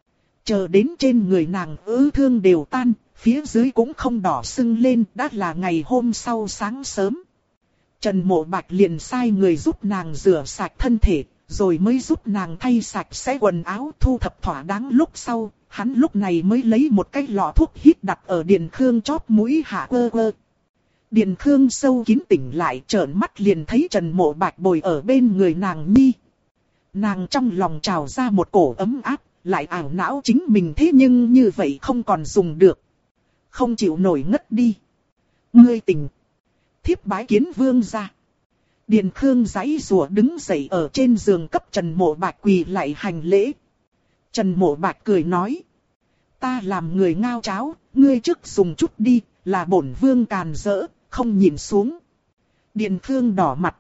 Chờ đến trên người nàng thương đều tan, phía dưới cũng không đỏ sưng lên, đã là ngày hôm sau sáng sớm. Trần Mộ Bạch liền sai người giúp nàng rửa sạch thân thể, rồi mới giúp nàng thay sạch sẽ quần áo thu thập thỏa đáng lúc sau, hắn lúc này mới lấy một cái lọ thuốc hít đặt ở Điền Khương chóp mũi hạ quơ quơ. Điền Khương sâu kín tỉnh lại, trợn mắt liền thấy Trần Mộ Bạch bồi ở bên người nàng nhi. Nàng trong lòng trào ra một cổ ấm áp, lại ảo não chính mình thế nhưng như vậy không còn dùng được. Không chịu nổi ngất đi. Ngươi tỉnh. Thiếp bái kiến vương gia. Điền Khương giãy giụa đứng dậy ở trên giường cấp Trần Mộ Bạch quỳ lại hành lễ. Trần Mộ Bạch cười nói. Ta làm người ngao cháo, ngươi trước dùng chút đi, là bổn vương càn rỡ, không nhìn xuống. Điền Khương đỏ mặt.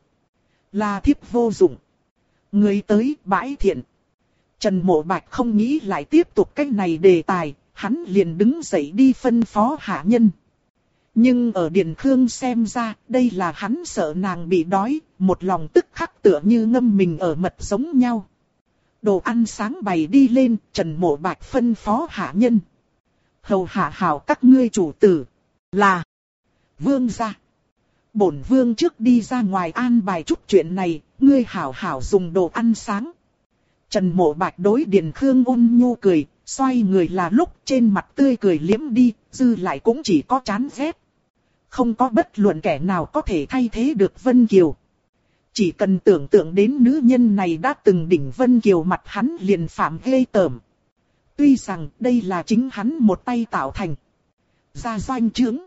Là thiếp vô dụng. Ngươi tới bãi thiện. Trần Mộ Bạch không nghĩ lại tiếp tục cái này đề tài, hắn liền đứng dậy đi phân phó hạ nhân. Nhưng ở Điền Khương xem ra, đây là hắn sợ nàng bị đói, một lòng tức khắc tựa như ngâm mình ở mật giống nhau. Đồ ăn sáng bày đi lên, Trần Mộ Bạch phân phó hạ nhân. Hầu hạ hảo các ngươi chủ tử, là vương gia. Bổn vương trước đi ra ngoài an bài chút chuyện này, ngươi hảo hảo dùng đồ ăn sáng. Trần Mộ Bạch đối Điền Khương ôn nhu cười, xoay người là lúc trên mặt tươi cười liếm đi, dư lại cũng chỉ có chán ghét. Không có bất luận kẻ nào có thể thay thế được Vân Kiều. Chỉ cần tưởng tượng đến nữ nhân này đã từng đỉnh Vân Kiều mặt hắn liền phạm ghê tởm. Tuy rằng đây là chính hắn một tay tạo thành. Ra doanh trướng.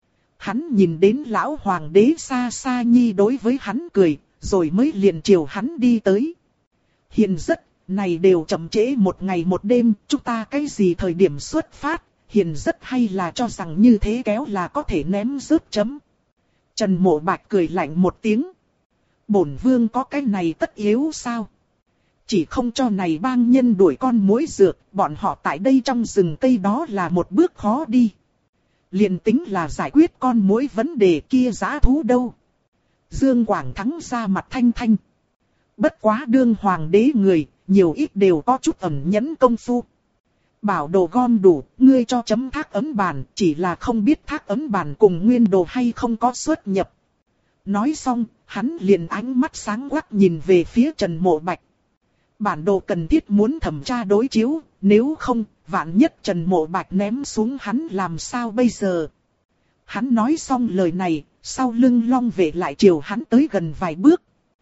Hắn nhìn đến lão hoàng đế xa xa nhi đối với hắn cười, rồi mới liền chiều hắn đi tới. Hiền rất, này đều chậm trễ một ngày một đêm, chúng ta cái gì thời điểm xuất phát, hiền rất hay là cho rằng như thế kéo là có thể ném rớt chấm. Trần Mộ Bạch cười lạnh một tiếng. Bổn vương có cái này tất yếu sao? Chỉ không cho này bang nhân đuổi con muỗi dược, bọn họ tại đây trong rừng cây đó là một bước khó đi. Liền tính là giải quyết con muỗi vấn đề kia dã thú đâu. Dương Quảng Thắng ra mặt thanh thanh. Bất quá đương hoàng đế người, nhiều ít đều có chút ẩn nhẫn công phu. Bảo đồ gom đủ, ngươi cho chấm thác ấn bàn, chỉ là không biết thác ấn bàn cùng nguyên đồ hay không có xuất nhập. Nói xong, hắn liền ánh mắt sáng quắc nhìn về phía Trần Mộ Bạch. Bản đồ cần thiết muốn thẩm tra đối chiếu, nếu không, vạn nhất Trần Mộ Bạch ném xuống hắn làm sao bây giờ. Hắn nói xong lời này, sau lưng long vệ lại chiều hắn tới gần vài bước.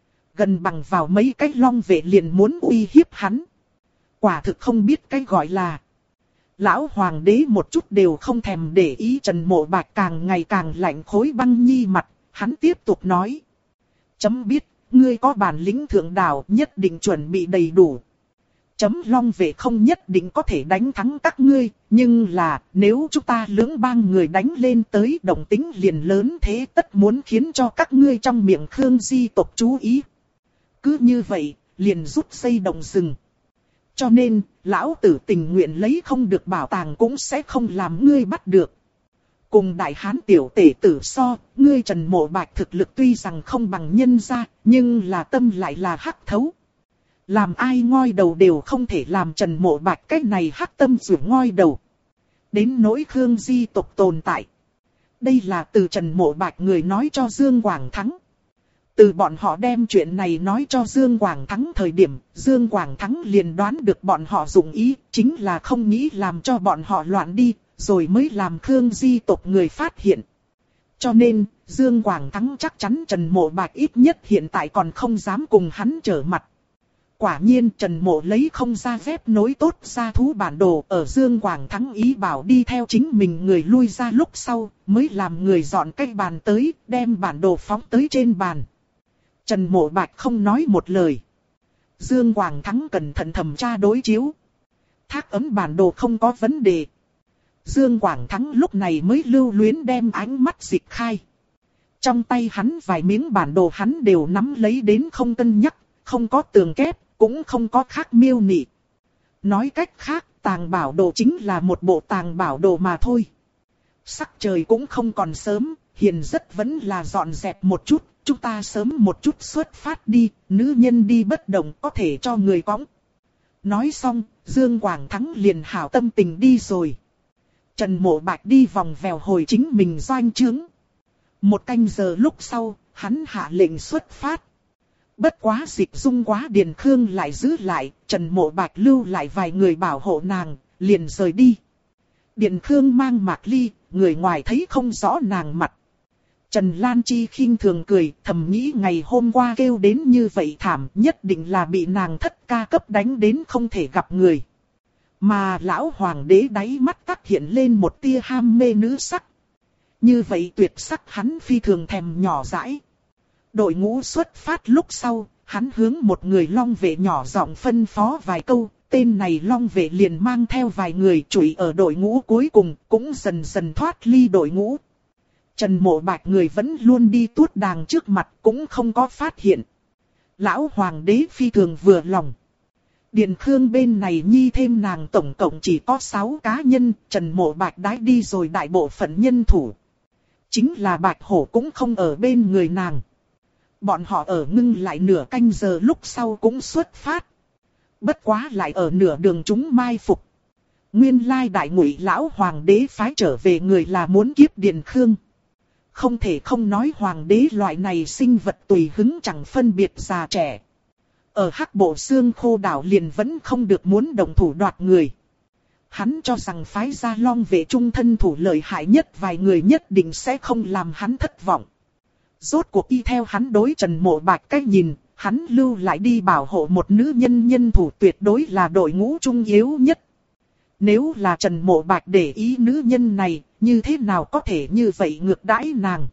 Gần bằng vào mấy cái long vệ liền muốn uy hiếp hắn. Quả thực không biết cái gọi là. Lão hoàng đế một chút đều không thèm để ý Trần Mộ Bạch càng ngày càng lạnh khối băng nhi mặt, hắn tiếp tục nói. Chấm biết, ngươi có bản lĩnh thượng đảo nhất định chuẩn bị đầy đủ. Chấm long vệ không nhất định có thể đánh thắng các ngươi, nhưng là nếu chúng ta lưỡng bang người đánh lên tới động tính liền lớn thế tất muốn khiến cho các ngươi trong miệng Khương Di tộc chú ý. Cứ như vậy, liền rút dây động rừng. Cho nên, lão tử tình nguyện lấy không được bảo tàng cũng sẽ không làm ngươi bắt được. Cùng đại hán tiểu tể tử so, ngươi Trần Mộ Bạch thực lực tuy rằng không bằng nhân gia, nhưng là tâm lại là hắc thấu. Làm ai ngoi đầu đều không thể làm Trần Mộ Bạch cái này hắc tâm rủ ngoi đầu. Đến nỗi Khương Di tộc tồn tại. Đây là từ Trần Mộ Bạch người nói cho Dương Quảng Thắng. Từ bọn họ đem chuyện này nói cho Dương Quảng Thắng thời điểm, Dương Quảng Thắng liền đoán được bọn họ dụng ý, chính là không nghĩ làm cho bọn họ loạn đi, rồi mới làm Khương Di tộc người phát hiện. Cho nên, Dương Quảng Thắng chắc chắn Trần Mộ Bạch ít nhất hiện tại còn không dám cùng hắn trở mặt. Quả nhiên Trần Mộ lấy không ra phép nối tốt ra thú bản đồ ở Dương Quảng Thắng ý bảo đi theo chính mình người lui ra lúc sau, mới làm người dọn cái bàn tới, đem bản đồ phóng tới trên bàn. Trần Mộ Bạch không nói một lời. Dương Quảng Thắng cẩn thận thẩm tra đối chiếu. Thác ấn bản đồ không có vấn đề. Dương Quảng Thắng lúc này mới lưu luyến đem ánh mắt dịch khai. Trong tay hắn vài miếng bản đồ hắn đều nắm lấy đến không cân nhắc, không có tường kép, cũng không có khác miêu nị. Nói cách khác, tàng bảo đồ chính là một bộ tàng bảo đồ mà thôi. Sắc trời cũng không còn sớm, hiền rất vẫn là dọn dẹp một chút, chúng ta sớm một chút xuất phát đi, nữ nhân đi bất động có thể cho người cõng. Nói xong, Dương Quảng Thắng liền hảo tâm tình đi rồi. Trần Mộ Bạch đi vòng vèo hồi chính mình doanh trướng. Một canh giờ lúc sau, hắn hạ lệnh xuất phát. Bất quá Dịch Dung quá Điền Khương lại giữ lại, Trần Mộ Bạch lưu lại vài người bảo hộ nàng, liền rời đi. Điền Khương mang Mạc Ly, người ngoài thấy không rõ nàng mặt. Trần Lan Chi khinh thường cười, thầm nghĩ ngày hôm qua kêu đến như vậy thảm, nhất định là bị nàng thất ca cấp đánh đến không thể gặp người. Mà lão hoàng đế đáy mắt tắt hiện lên một tia ham mê nữ sắc. Như vậy tuyệt sắc hắn phi thường thèm nhỏ dãi. Đội ngũ xuất phát lúc sau, hắn hướng một người long vệ nhỏ giọng phân phó vài câu, tên này long vệ liền mang theo vài người trụi ở đội ngũ cuối cùng, cũng dần dần thoát ly đội ngũ. Trần Mộ Bạch người vẫn luôn đi tuốt đàng trước mặt, cũng không có phát hiện. Lão hoàng đế phi thường vừa lòng. Điền Khương bên này nhi thêm nàng tổng cộng chỉ có 6 cá nhân, Trần Mộ Bạch đãi đi rồi đại bộ phận nhân thủ. Chính là Bạch Hổ cũng không ở bên người nàng. Bọn họ ở ngưng lại nửa canh giờ lúc sau cũng xuất phát. Bất quá lại ở nửa đường chúng mai phục. Nguyên lai đại ngụy lão hoàng đế phái trở về người là muốn kiếp Điền Khương. Không thể không nói hoàng đế loại này sinh vật tùy hứng chẳng phân biệt già trẻ. Ở Hắc Bộ Xương Khô đảo liền vẫn không được muốn động thủ đoạt người. Hắn cho rằng phái ra long vệ trung thân thủ lợi hại nhất vài người nhất định sẽ không làm hắn thất vọng. Rốt cuộc y theo hắn đối Trần Mộ Bạch cách nhìn, hắn lưu lại đi bảo hộ một nữ nhân nhân thủ tuyệt đối là đội ngũ trung yếu nhất. Nếu là Trần Mộ Bạch để ý nữ nhân này, như thế nào có thể như vậy ngược đãi nàng?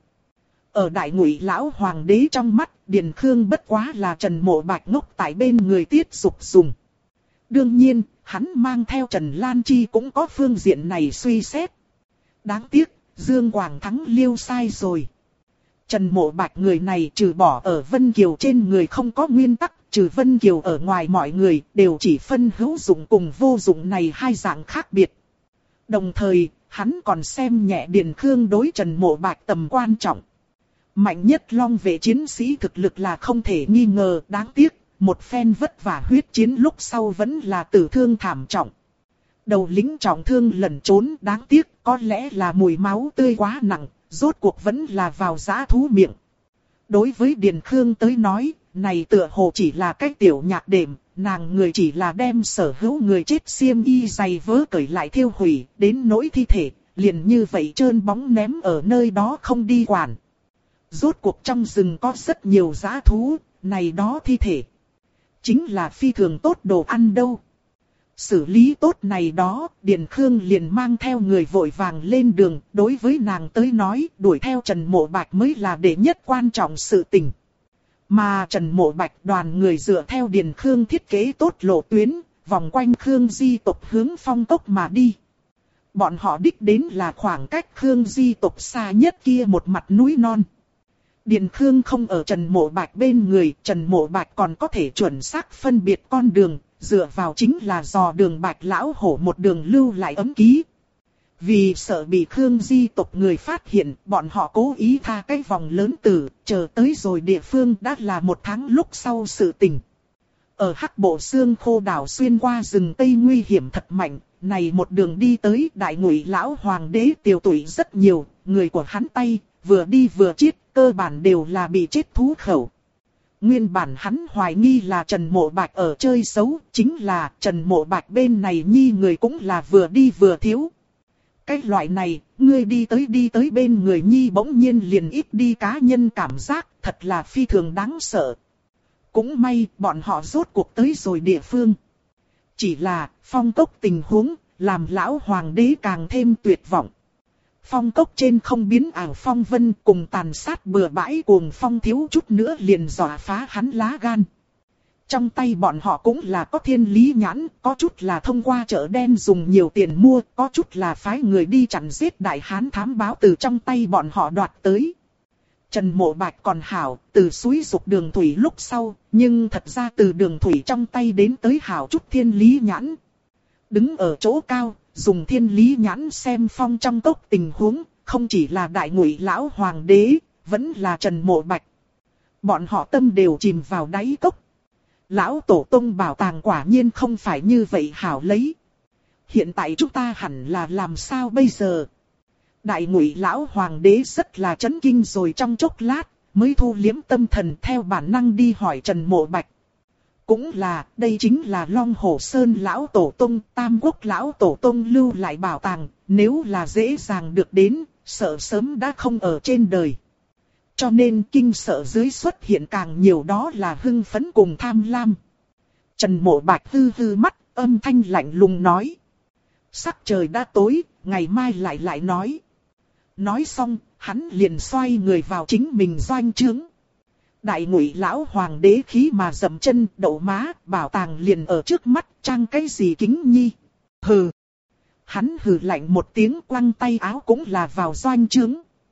Ở đại ngụy lão hoàng đế trong mắt, Điền Khương bất quá là Trần Mộ Bạch ngốc tại bên người tiết dục dùng. Đương nhiên, hắn mang theo Trần Lan Chi cũng có phương diện này suy xét. Đáng tiếc, Dương Quảng Thắng liêu sai rồi. Trần Mộ Bạch người này trừ bỏ ở Vân Kiều trên người không có nguyên tắc, trừ Vân Kiều ở ngoài mọi người đều chỉ phân hữu dụng cùng vô dụng này hai dạng khác biệt. Đồng thời, hắn còn xem nhẹ Điền Khương đối Trần Mộ Bạch tầm quan trọng. Mạnh nhất long vệ chiến sĩ thực lực là không thể nghi ngờ, đáng tiếc, một phen vất vả huyết chiến lúc sau vẫn là tử thương thảm trọng. Đầu lính trọng thương lẩn trốn, đáng tiếc, có lẽ là mùi máu tươi quá nặng, rốt cuộc vẫn là vào dã thú miệng. Đối với Điền Khương tới nói, này tựa hồ chỉ là cái tiểu nhạc đệm, nàng người chỉ là đem sở hữu người chết xiêm y giày vớ cởi lại thiêu hủy, đến nỗi thi thể, liền như vậy trơn bóng ném ở nơi đó không đi quản. Rốt cuộc trong rừng có rất nhiều dã thú, này đó thi thể. Chính là phi thường tốt đồ ăn đâu. Xử lý tốt này đó, Điền Khương liền mang theo người vội vàng lên đường, đối với nàng tới nói, đuổi theo Trần Mộ Bạch mới là đệ nhất quan trọng sự tình. Mà Trần Mộ Bạch đoàn người dựa theo Điền Khương thiết kế tốt lộ tuyến, vòng quanh Khương Di tộc hướng Phong Cốc mà đi. Bọn họ đích đến là khoảng cách Khương Di tộc xa nhất kia một mặt núi non. Điền Khương không ở Trần Mộ Bạch bên người, Trần Mộ Bạch còn có thể chuẩn xác phân biệt con đường, dựa vào chính là dò đường Bạch Lão Hổ một đường lưu lại ấm ký. Vì sợ bị Khương Di tộc người phát hiện, bọn họ cố ý tha cái vòng lớn tử, chờ tới rồi địa phương đã là 1 tháng lúc sau sự tình. Ở Hắc Bộ Xương Khô đảo xuyên qua rừng Tây nguy hiểm thật mạnh, này một đường đi tới đại ngụy lão hoàng đế tiều tụy rất nhiều, người của hắn tay, vừa đi vừa chết, cơ bản đều là bị chết thú khẩu. Nguyên bản hắn hoài nghi là Trần Mộ Bạch ở chơi xấu, chính là Trần Mộ Bạch bên này nhi người cũng là vừa đi vừa thiếu. Cái loại này, ngươi đi tới bên người nhi bỗng nhiên liền ít đi cá nhân cảm giác, thật là phi thường đáng sợ. Cũng may, bọn họ rốt cuộc tới rồi địa phương. Chỉ là, Phong Cốc tình huống, làm lão hoàng đế càng thêm tuyệt vọng. Phong Cốc trên không biến ảo phong vân cùng tàn sát bừa bãi cuồng phong thiếu chút nữa liền dọa phá hắn lá gan. Trong tay bọn họ cũng là có thiên lý nhãn, có chút là thông qua chợ đen dùng nhiều tiền mua, có chút là phái người đi chặn giết đại hán thám báo từ trong tay bọn họ đoạt tới. Trần Mộ Bạch còn hảo, từ suối dục đường thủy lúc sau, nhưng thật ra từ đường thủy trong tay đến tới hảo chút thiên lý nhãn. Đứng ở chỗ cao, dùng thiên lý nhãn xem phong trong cốc tình huống, không chỉ là đại ngụy lão hoàng đế, vẫn là Trần Mộ Bạch. Bọn họ tâm đều chìm vào đáy cốc. Lão tổ tông bảo tàng quả nhiên không phải như vậy hảo lấy. Hiện tại chúng ta hẳn là làm sao bây giờ? Đại ngụy lão hoàng đế rất là chấn kinh rồi trong chốc lát, mới thu liếm tâm thần theo bản năng đi hỏi Trần Mộ Bạch. Cũng là, đây chính là Long Hổ Sơn lão tổ tông, Tam Quốc lão tổ tông lưu lại bảo tàng, nếu là dễ dàng được đến, sợ sớm đã không ở trên đời. Cho nên kinh sợ dưới xuất hiện càng nhiều đó là hưng phấn cùng tham lam. Trần Mộ Bạch hư hư mắt, âm thanh lạnh lùng nói. Sắc trời đã tối, ngày mai lại nói. Nói xong, hắn liền xoay người vào chính mình doanh trướng. Đại Ngụy lão hoàng đế khí mà dậm chân, đậu má, bảo tàng liền ở trước mắt, trang cái gì kính nhi. Hừ. Hắn hừ lạnh một tiếng, quăng tay áo cũng là vào doanh trướng.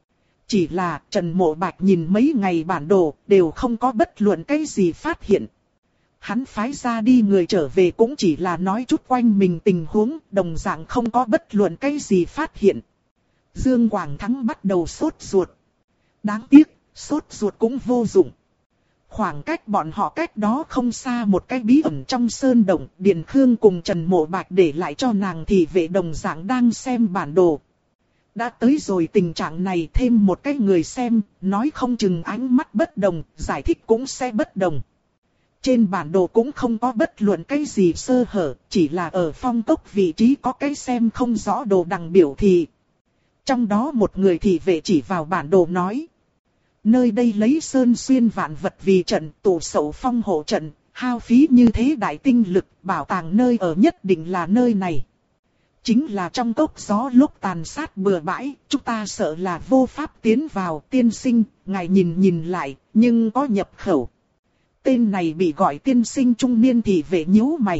Chỉ là Trần Mộ Bạch nhìn mấy ngày bản đồ, đều không có bất luận cái gì phát hiện. Hắn phái ra đi người trở về cũng chỉ là nói chút quanh mình tình huống, đồng dạng không có bất luận cái gì phát hiện. Dương Quảng Thắng bắt đầu sốt ruột. Đáng tiếc, sốt ruột cũng vô dụng. Khoảng cách bọn họ cách đó không xa một cái bí ẩn trong sơn động, Điền Khương cùng Trần Mộ Bạch để lại cho nàng thị vệ đồng dạng đang xem bản đồ. Đã tới rồi tình trạng này, thêm một cái người xem, nói không chừng ánh mắt bất đồng, giải thích cũng sẽ bất đồng. Trên bản đồ cũng không có bất luận cái gì sơ hở, chỉ là ở phong tốc vị trí có cái xem không rõ đồ đằng biểu thị. Trong đó một người thị vệ chỉ vào bản đồ nói. Nơi đây lấy sơn xuyên vạn vật vì trận, tụ sậu phong hộ trận, hao phí như thế đại tinh lực, bảo tàng nơi ở nhất định là nơi này. Chính là trong cốc gió lúc tàn sát bừa bãi, chúng ta sợ là vô pháp tiến vào. Tiên sinh, ngài nhìn lại, nhưng có nhập khẩu. Tên này bị gọi tiên sinh trung niên thì vệ nhíu mày.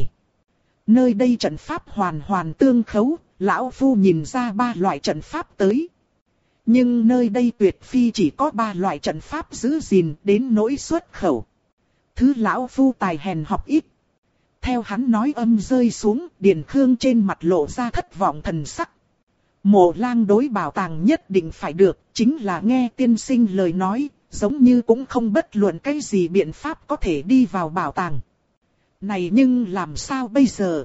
Nơi đây trận pháp hoàn tương khấu, lão phu nhìn ra 3 loại trận pháp tới. Nhưng nơi đây tuyệt phi chỉ có 3 loại trận pháp giữ gìn đến nỗi xuất khẩu. Thứ lão phu tài hèn học ít. Theo hắn nói âm rơi xuống, Điền Khương trên mặt lộ ra thất vọng thần sắc. Mộ Lang đối bảo tàng nhất định phải được, chính là nghe tiên sinh lời nói, giống như cũng không bất luận cái gì biện pháp có thể đi vào bảo tàng. Này nhưng làm sao bây giờ?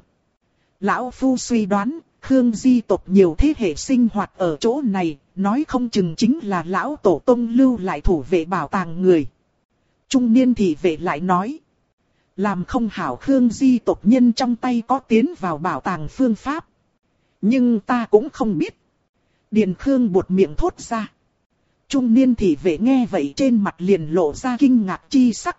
Lão phu suy đoán, Khương di tộc nhiều thế hệ sinh hoạt ở chỗ này, nói không chừng chính là lão tổ tông lưu lại thủ vệ bảo tàng người. Trung niên thị vệ lại nói. Làm không hảo Khương di tộc nhân trong tay có tiến vào bảo tàng phương pháp. Nhưng ta cũng không biết. Điền Khương buột miệng thốt ra. Trung niên thị vệ nghe vậy trên mặt liền lộ ra kinh ngạc chi sắc.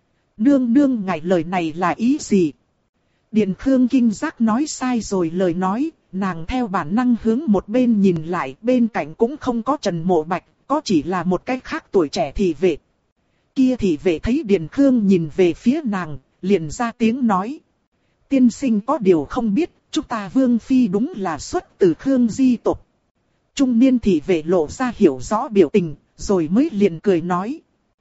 Nương ngài lời này là ý gì? Điền Khương kinh giác nói sai rồi lời nói, nàng theo bản năng hướng một bên nhìn lại, bên cạnh cũng không có Trần Mộ Bạch, có chỉ là một cái khác tuổi trẻ thị vệ. Kia thị vệ thấy Điền Khương nhìn về phía nàng, liền ra tiếng nói. Tiên sinh có điều không biết, chúng ta Vương Phi đúng là xuất từ Khương di tộc. Trung niên thị vệ lộ ra hiểu rõ biểu tình, rồi mới liền cười nói.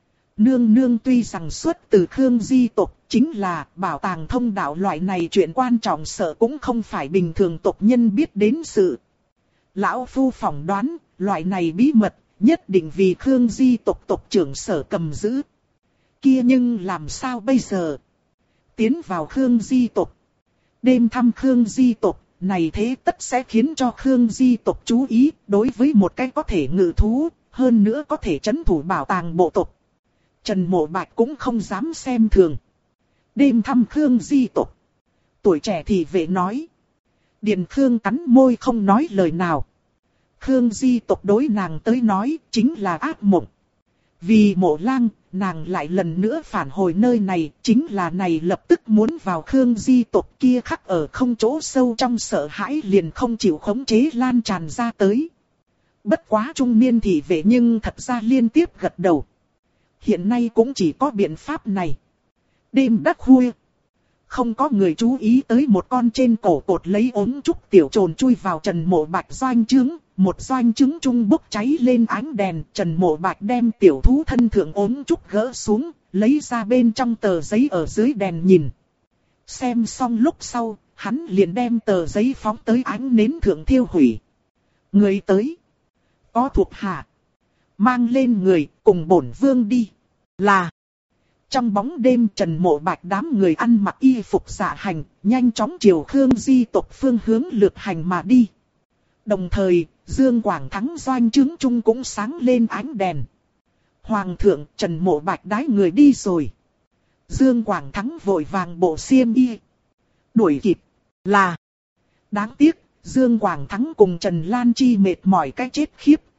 Nương tuy rằng xuất từ Khương di tộc, chính là bảo tàng thông đạo loại này chuyện quan trọng sợ cũng không phải bình thường tộc nhân biết đến sự. Lão phu phỏng đoán, loại này bí mật, nhất định vì Khương di tộc tộc trưởng Sở cầm giữ. Kia nhưng làm sao bây giờ? Tiến vào Khương di tộc. Đêm thăm Khương di tộc, này thế tất sẽ khiến cho Khương di tộc chú ý, đối với một cái có thể ngự thú, hơn nữa có thể trấn thủ bảo tàng bộ tộc. Trần Mộ Bạch cũng không dám xem thường. Đêm thăm Khương di tộc. Tuổi trẻ thị vệ nói. Điền Khương cắn môi không nói lời nào. Khương di tộc đối nàng tới nói chính là ác mộng. Vì Mộ Lang, nàng lại lần nữa phản hồi nơi này, chính là này lập tức muốn vào Khương di tộc kia khắc ở không chỗ sâu trong sợ hãi liền không chịu khống chế lan tràn ra tới. Bất quá trung niên thị vệ nhưng thật ra liên tiếp gật đầu. Hiện nay cũng chỉ có biện pháp này. Đêm đắc khuya. Không có người chú ý tới một con trên cổ cột lấy ống trúc tiểu trồn chui vào Trần Mộ Bạch doanh trướng. Một doanh trướng trung bốc cháy lên ánh đèn. Trần Mộ Bạch đem tiểu thú thân thượng ống trúc gỡ xuống. Lấy ra bên trong tờ giấy ở dưới đèn nhìn. Xem xong lúc sau, hắn liền đem tờ giấy phóng tới ánh nến thượng thiêu hủy. Người tới. Có thuộc hạ. Mang lên người, cùng bổn vương đi. Là. Trong bóng đêm Trần Mộ Bạch đám người ăn mặc y phục dạ hành, nhanh chóng chiều Khương di tộc phương hướng lược hành mà đi. Đồng thời, Dương Quảng Thắng doanh trướng trung cũng sáng lên ánh đèn. Hoàng thượng Trần Mộ Bạch đái người đi rồi. Dương Quảng Thắng vội vàng bộ xiêm y. Đuổi kịp. Là. Đáng tiếc, Dương Quảng Thắng cùng Trần Lan Chi mệt mỏi cái chết khiếp,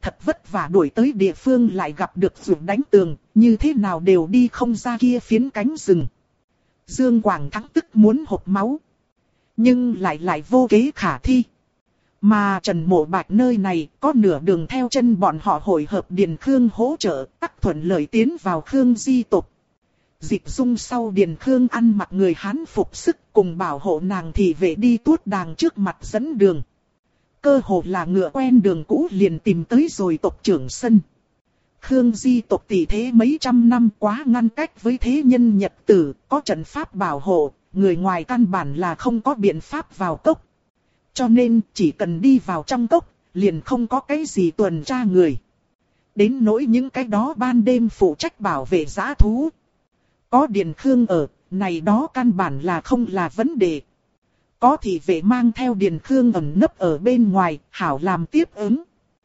thật vất vả đuổi tới địa phương lại gặp được ruột đánh tường, như thế nào đều đi không ra kia phiến cánh rừng. Dương Quảng Thắng tức muốn hộc máu, nhưng lại vô kế khả thi. Mà Trần Mộ Bạch nơi này có nửa đường theo chân bọn họ hội hợp Điền Khương hỗ trợ, tắc thuận lợi tiến vào Khương di tộc. Dịch Dung sau Điền Khương ăn mặc người Hán phục sức cùng bảo hộ nàng thị vệ đi tuốt đàng trước mặt dẫn đường. Cơ hồ là ngựa quen đường cũ liền tìm tới rồi tộc trưởng sân. Khương di tộc tỷ thế mấy trăm năm quá ngăn cách với thế nhân nhật tử, có trận pháp bảo hộ, người ngoài căn bản là không có biện pháp vào cốc. Cho nên chỉ cần đi vào trong cốc, liền không có cái gì tuần tra người. Đến nỗi những cái đó ban đêm phụ trách bảo vệ dã thú. Có Điền Khương ở, này đó căn bản là không là vấn đề. Có thị vệ mang theo Điền Khương ẩn nấp ở bên ngoài, hảo làm tiếp ứng.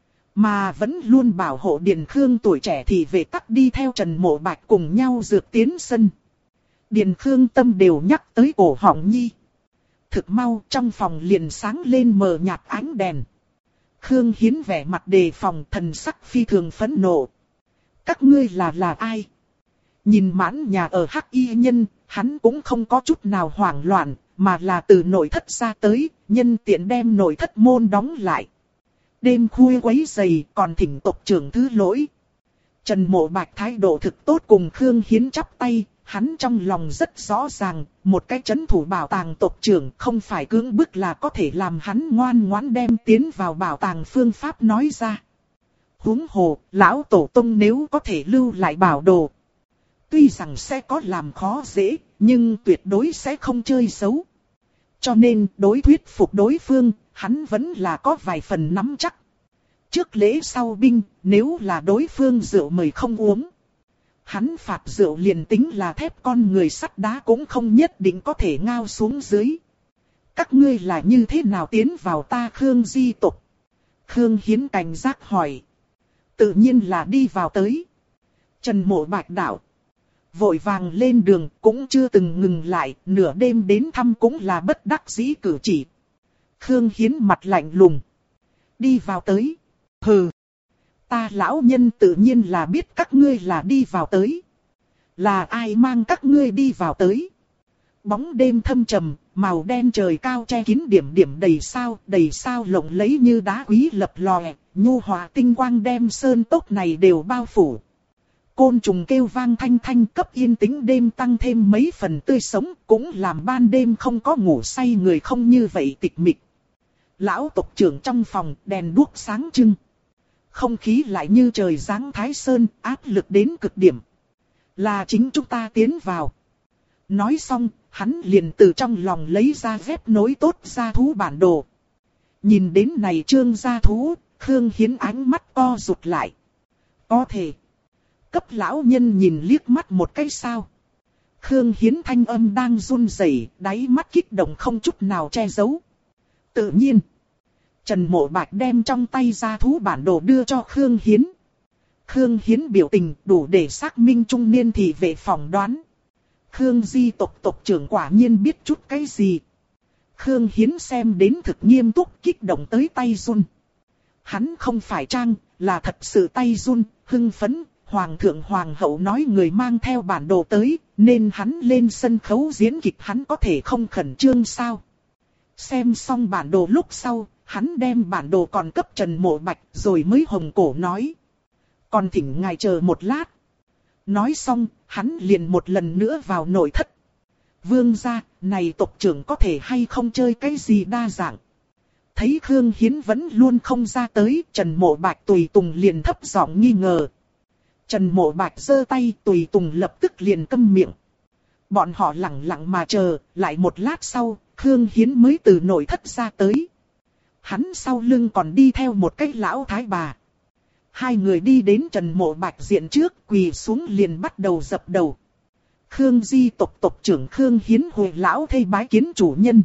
Mà vẫn luôn bảo hộ Điền Khương tuổi trẻ thị vệ tắc đi theo Trần Mộ Bạch cùng nhau dược tiến sân. Điền Khương tâm đều nhắc tới cổ họng nhi. Thực mau trong phòng liền sáng lên mờ nhạt ánh đèn. Khương Hiến vẻ mặt đề phòng, thần sắc phi thường phẫn nộ. Các ngươi là ai? Nhìn mãn nhà ở Hắc Y Nhân, hắn cũng không có chút nào hoảng loạn, mà là từ nội thất ra tới, nhân tiện đem nội thất môn đóng lại. Đêm khuya quấy rầy, còn thỉnh tộc trưởng thứ lỗi. Trần Mộ Bạch thái độ thực tốt cùng Khương Hiến chắp tay, hắn trong lòng rất rõ ràng, một cái trấn thủ bảo tàng tộc trưởng không phải cưỡng bức là có thể làm hắn ngoan ngoãn đem tiến vào bảo tàng phương pháp nói ra. Huống hồ, lão tổ tông nếu có thể lưu lại bảo đồ. Tuy rằng sẽ có làm khó dễ, nhưng tuyệt đối sẽ không chơi xấu. Cho nên, đối thuyết phục đối phương, hắn vẫn là có vài phần nắm chắc. Trước lễ sau binh, nếu là đối phương rượu mời không uống. Hắn phạt rượu liền tính là thép con người sắt đá cũng không nhất định có thể ngao xuống dưới. Các ngươi là như thế nào tiến vào ta Khương di tộc? Khương Hiến cảnh giác hỏi. Tự nhiên là đi vào tới. Trần Mộ Bạch đạo. Vội vàng lên đường cũng chưa từng ngừng lại, nửa đêm đến thăm cũng là bất đắc dĩ cử chỉ. Khương Hiến mặt lạnh lùng. Đi vào tới. Hừ. Ta lão nhân tự nhiên là biết các ngươi là đi vào tới. Là ai mang các ngươi đi vào tới? Bóng đêm thâm trầm, màu đen trời cao che kín điểm điểm đầy sao lộng lẫy như đá quý lập lòe, nhu hòa tinh quang đem sơn tốc này đều bao phủ. Côn trùng kêu vang thanh thanh cấp yên tĩnh đêm tăng thêm mấy phần tươi sống, cũng làm ban đêm không có ngủ say người không như vậy tịch mịch. Lão tộc trưởng trong phòng đèn đuốc sáng trưng. Không khí lại như trời giáng Thái Sơn, áp lực đến cực điểm. Là chính chúng ta tiến vào. Nói xong, hắn liền từ trong lòng lấy ra phép nối tốt gia thú bản đồ. Nhìn đến này trương gia thú, Khương Hiến ánh mắt co rụt lại. Có thể. Cấp lão nhân nhìn liếc mắt một cái sao. Khương Hiến thanh âm đang run rẩy, đáy mắt kích động không chút nào che giấu. Tự nhiên. Trần Mộ Bạch đem trong tay gia thú bản đồ đưa cho Khương Hiến. Khương Hiến biểu tình đủ để xác minh trung niên thị vệ phỏng đoán. Khương di tộc tộc trưởng quả nhiên biết chút cái gì. Khương Hiến xem đến thực nghiêm túc, kích động tới tay run. Hắn không phải trang, là thật sự tay run, hưng phấn. Hoàng thượng hoàng hậu nói người mang theo bản đồ tới, nên hắn lên sân khấu diễn kịch hắn có thể không khẩn trương sao. Xem xong bản đồ lúc sau, hắn đem bản đồ còn cấp Trần Mộ Bạch rồi mới hồng cổ nói. Còn thỉnh ngài chờ một lát. Nói xong, hắn liền một lần nữa vào nội thất. Vương gia, này tộc trưởng có thể hay không chơi cái gì đa dạng. Thấy Khương Hiến vẫn luôn không ra tới, Trần Mộ Bạch tùy tùng liền thấp giọng nghi ngờ. Trần Mộ Bạch giơ tay, tùy tùng lập tức liền câm miệng. Bọn họ lặng lặng mà chờ, lại một lát sau, Khương Hiến mới từ nội thất ra tới. Hắn sau lưng còn đi theo một cái lão thái bà. Hai người đi đến Trần Mộ Bạch diện trước, quỳ xuống liền bắt đầu dập đầu. Khương di tộc tộc trưởng Khương Hiến hồi lão thây bái kiến chủ nhân.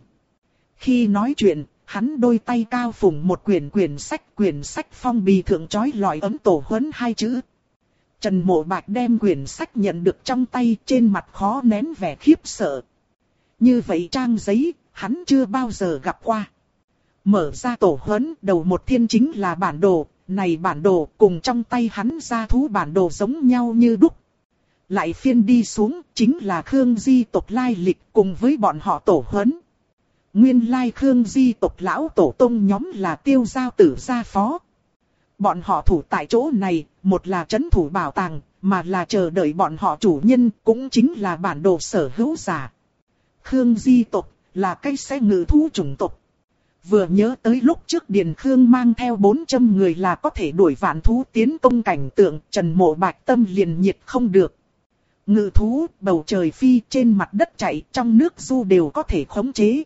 Khi nói chuyện, hắn đôi tay cao phủng một quyển sách phong bì thượng chói lọi ấm tổ huấn hai chữ. Trần Mộ Bạch đem quyển sách nhận được trong tay, trên mặt khó nén vẻ khiếp sợ. Như vậy trang giấy, hắn chưa bao giờ gặp qua. Mở ra tổ huấn, đầu một thiên chính là bản đồ, này bản đồ cùng trong tay hắn gia thú bản đồ giống nhau như đúc. Lại phiên đi xuống chính là Khương Di tộc lai lịch cùng với bọn họ tổ huấn. Nguyên lai Khương Di tộc lão tổ tông nhóm là Tiêu Giao Tử gia phó. Bọn họ thủ tại chỗ này, một là trấn thủ bảo tàng, mà là chờ đợi bọn họ chủ nhân, cũng chính là bản đồ sở hữu giả. Khương Di tộc là cái xe ngự thú chủng tộc. Vừa nhớ tới lúc trước Điền Khương mang theo 400 người là có thể đuổi vạn thú tiến công cảnh tượng, Trần Mộ Bạch tâm liền nhiệt không được. Ngự thú, bầu trời phi, trên mặt đất chạy, trong nước du đều có thể khống chế.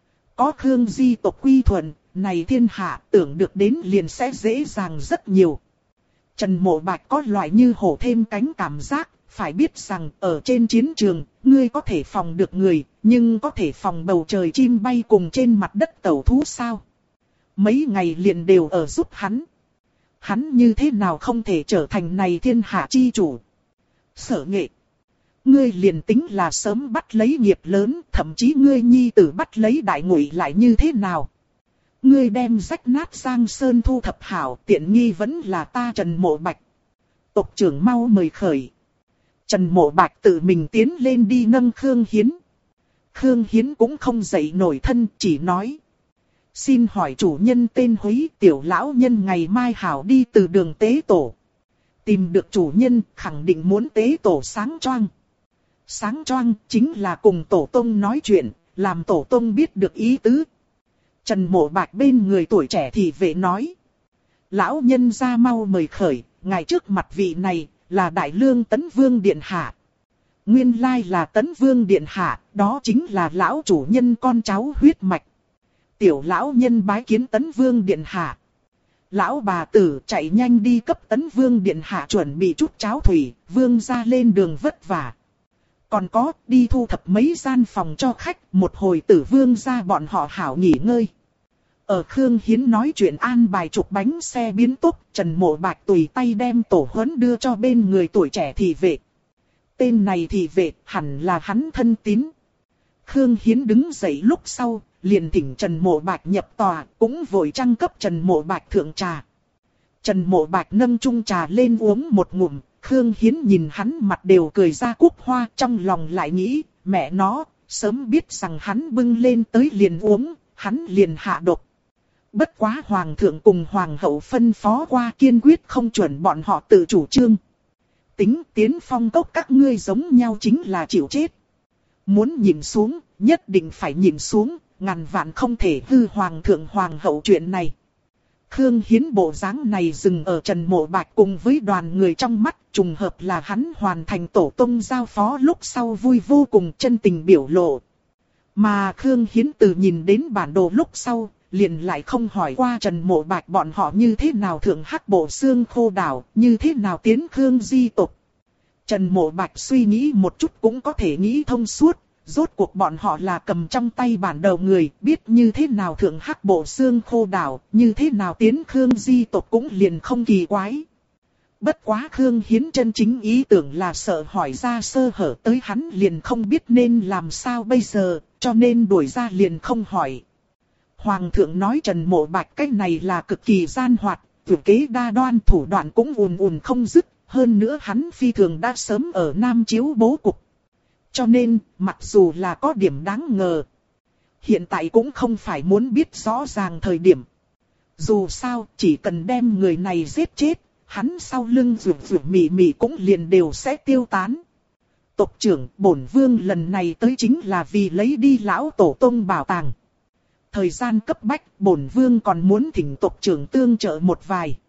Có Khương Di tộc quy thuận, này thiên hạ tưởng được đến liền sẽ dễ dàng rất nhiều. Trần Mộ Bạch có loại như hổ thêm cánh cảm giác, phải biết rằng ở trên chiến trường, ngươi có thể phòng được người, nhưng có thể phòng bầu trời chim bay cùng trên mặt đất tẩu thú sao? Mấy ngày liền đều ở giúp hắn. Hắn như thế nào không thể trở thành này thiên hạ chi chủ? Sở Nghệ, ngươi liền tính là sớm bắt lấy nghiệp lớn, thậm chí ngươi nhi tử bắt lấy đại ngụy lại như thế nào? Ngươi đem rách nát Giang Sơn thu thập hảo, tiện nghi vẫn là ta Trần Mộ Bạch. Tộc trưởng mau mời khởi. Trần Mộ Bạch tự mình tiến lên đi nâng Khương Hiến. Khương Hiến cũng không dậy nổi thân, chỉ nói. Xin hỏi chủ nhân tên Húy, tiểu lão nhân ngày mai hảo đi từ đường tế tổ. Tìm được chủ nhân, khẳng định muốn tế tổ sáng choang. Sáng choang chính là cùng tổ tông nói chuyện, làm tổ tông biết được ý tứ. Trần Mộ Bạch bên người tuổi trẻ thì vệ nói. Lão nhân ra mau mời khởi, ngài trước mặt vị này là Đại Lương Tấn Vương Điện Hạ. Nguyên lai là Tấn Vương Điện Hạ, đó chính là lão chủ nhân con cháu huyết mạch. Tiểu lão nhân bái kiến Tấn Vương Điện Hạ. Lão bà tử chạy nhanh đi cấp Tấn Vương Điện Hạ chuẩn bị chút cháo thủy, vương ra lên đường vất vả. Còn có, đi thu thập mấy gian phòng cho khách, một hồi tử vương ra bọn họ hảo nghỉ ngơi. Ở Khương Hiến nói chuyện an bài chục bánh xe biến tốc, Trần Mộ Bạch tùy tay đem tổ huấn đưa cho bên người tuổi trẻ thị vệ. Tên này thị vệ hẳn là hắn thân tín. Khương Hiến đứng dậy lúc sau, liền thỉnh Trần Mộ Bạch nhập tòa, cũng vội trang cấp Trần Mộ Bạch thượng trà. Trần Mộ Bạch nâng chung trà lên uống một ngụm, Khương Hiến nhìn hắn mặt đều cười ra cúc hoa, trong lòng lại nghĩ, mẹ nó, sớm biết rằng hắn bưng lên tới liền uống, hắn liền hạ độc. Bất quá hoàng thượng cùng hoàng hậu phân phó qua kiên quyết không chuẩn bọn họ tự chủ trương. Tính tiến phong cốc các ngươi giống nhau chính là chịu chết. Muốn nhìn xuống, nhất định phải nhìn xuống, ngàn vạn không thể hư hoàng thượng hoàng hậu chuyện này. Khương Hiến bộ dáng này dừng ở Trần Mộ Bạch cùng với đoàn người trong mắt, trùng hợp là hắn hoàn thành tổ tông giao phó lúc sau vui vô cùng chân tình biểu lộ. Mà Khương Hiến từ nhìn đến bản đồ lúc sau, liền lại không hỏi qua Trần Mộ Bạch bọn họ như thế nào thượng Hắc Bộ Xương Khô Đảo, như thế nào tiến Khương Di tộc. Trần Mộ Bạch suy nghĩ một chút cũng có thể nghĩ thông suốt, rốt cuộc bọn họ là cầm trong tay bản đầu người, biết như thế nào thượng Hắc Bộ Xương Khô Đảo, như thế nào tiến Khương Di tộc cũng liền không kỳ quái. Bất quá Khương Hiến chân chính ý tưởng là sợ hỏi ra sơ hở tới hắn liền không biết nên làm sao bây giờ, cho nên đuổi ra liền không hỏi. Hoàng thượng nói Trần Mộ Bạch cái này là cực kỳ gian hoạt, tuyệt kế đa đoan, thủ đoạn cũng ùn không dứt, hơn nữa hắn phi thường đã sớm ở Nam Chiếu bố cục. Cho nên, mặc dù là có điểm đáng ngờ, hiện tại cũng không phải muốn biết rõ ràng thời điểm. Dù sao, chỉ cần đem người này giết chết, hắn sau lưng rủi mỉ mỉ cũng liền đều sẽ tiêu tán. Tộc trưởng, bổn vương lần này tới chính là vì lấy đi lão tổ tông bảo tàng. Thời gian cấp bách, bổn vương còn muốn thỉnh tộc trưởng tương trợ một vài.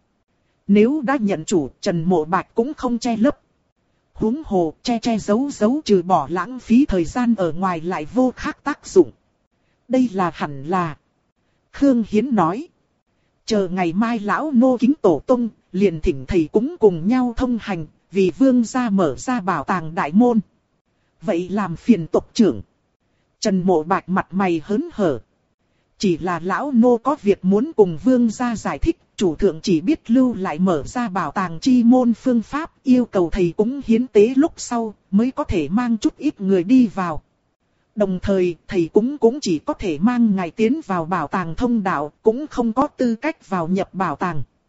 Nếu đã nhận chủ, Trần Mộ Bạch cũng không che lấp. Huống hồ, che giấu trừ bỏ lãng phí thời gian ở ngoài lại vô khác tác dụng. Đây là hẳn là. Khương Hiến nói. Chờ ngày mai lão nô kính tổ tông, liền thỉnh thầy cúng cùng nhau thông hành, vì vương gia mở ra bảo tàng đại môn. Vậy làm phiền tộc trưởng. Trần Mộ Bạch mặt mày hớn hở. Chỉ là lão nô có việc muốn cùng vương gia giải thích, chủ thượng chỉ biết lưu lại mở ra bảo tàng chi môn phương pháp, yêu cầu thầy cúng hiến tế lúc sau, mới có thể mang chút ít người đi vào. Đồng thời, thầy cúng cũng chỉ có thể mang ngài tiến vào bảo tàng thông đạo, cũng không có tư cách vào nhập bảo tàng.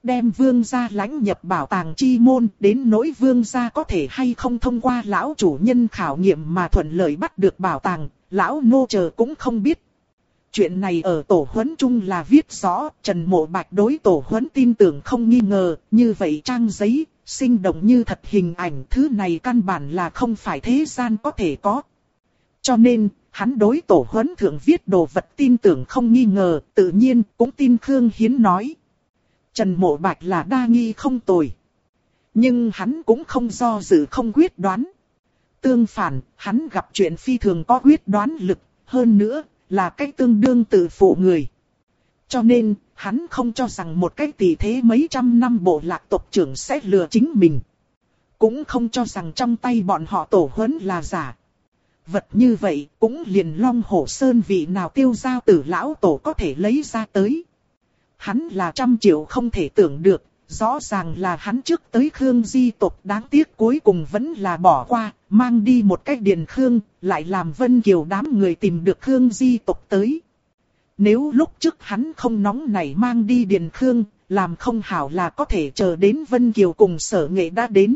đem vương gia lãnh nhập bảo tàng chi môn, đến nỗi vương gia có thể hay không thông qua lão chủ nhân khảo nghiệm mà thuận lợi bắt được bảo tàng, lão nô chờ cũng không biết. Chuyện này ở tổ huấn chung là viết rõ, Trần Mộ Bạch đối tổ huấn tin tưởng không nghi ngờ, như vậy trang giấy, sinh động như thật hình ảnh, thứ này căn bản là không phải thế gian có thể có. Cho nên, hắn đối tổ huấn thượng viết đồ vật tin tưởng không nghi ngờ, tự nhiên cũng tin Khương Hiến nói. Trần Mộ Bạch là đa nghi không tồi. Nhưng hắn cũng không do dự không quyết đoán. Tương phản, hắn gặp chuyện phi thường có quyết đoán lực, hơn nữa, là cách tương đương tự phụ người. Cho nên, hắn không cho rằng một cái tỷ thế mấy trăm năm bộ lạc tộc trưởng sẽ lừa chính mình. Cũng không cho rằng trong tay bọn họ tổ huấn là giả. Vật như vậy cũng liền Long Hổ Sơn vị nào Tiêu Giao Tử lão tổ có thể lấy ra tới. Hắn là 100 triệu không thể tưởng được, rõ ràng là hắn trước tới Khương Di tộc, đáng tiếc cuối cùng vẫn là bỏ qua, mang đi một cách Điền Khương, lại làm Vân Kiều đám người tìm được Khương Di tộc tới. Nếu lúc trước hắn không nóng nảy mang đi Điền Khương, làm không hảo là có thể chờ đến Vân Kiều cùng Sở Nghệ đã đến.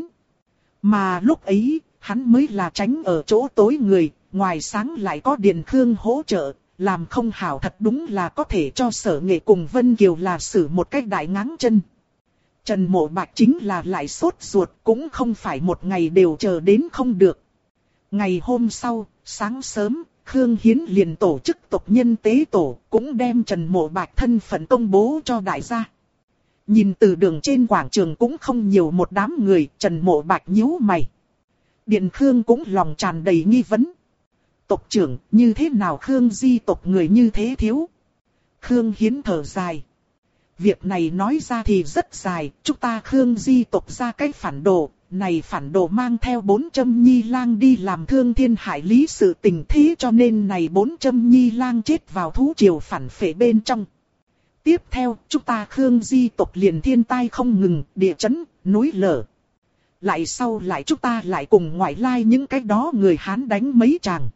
Mà lúc ấy, hắn mới là tránh ở chỗ tối người, ngoài sáng lại có Điền Khương hỗ trợ, làm không hảo thật đúng là có thể cho Sở Nghệ cùng Vân Kiều là xử một cách đại ngáng chân. Trần Mộ Bạch chính là lại sốt ruột, cũng không phải một ngày đều chờ đến không được. Ngày hôm sau, sáng sớm, Khương Hiến liền tổ chức tộc nhân tế tổ, cũng đem Trần Mộ Bạch thân phận công bố cho đại gia. Nhìn từ đường trên quảng trường cũng không nhiều một đám người, Trần Mộ Bạch nhíu mày. Điện Khương cũng lòng tràn đầy nghi vấn. Tộc trưởng, như thế nào Khương Di tộc người như thế thiếu? Khương Hiến thở dài. Việc này nói ra thì rất dài, chúng ta Khương Di tộc ra cái phản đồ, này phản đồ mang theo 400 nhi lang đi làm thương thiên hại lý sự tình, thế cho nên này 400 nhi lang chết vào thú triều phản phệ bên trong. Tiếp theo, chúng ta Khương Di tộc liền thiên tai không ngừng, địa chấn, núi lở. Lại sau lại chúng ta lại cùng ngoại lai những cái đó người Hán đánh mấy tràng.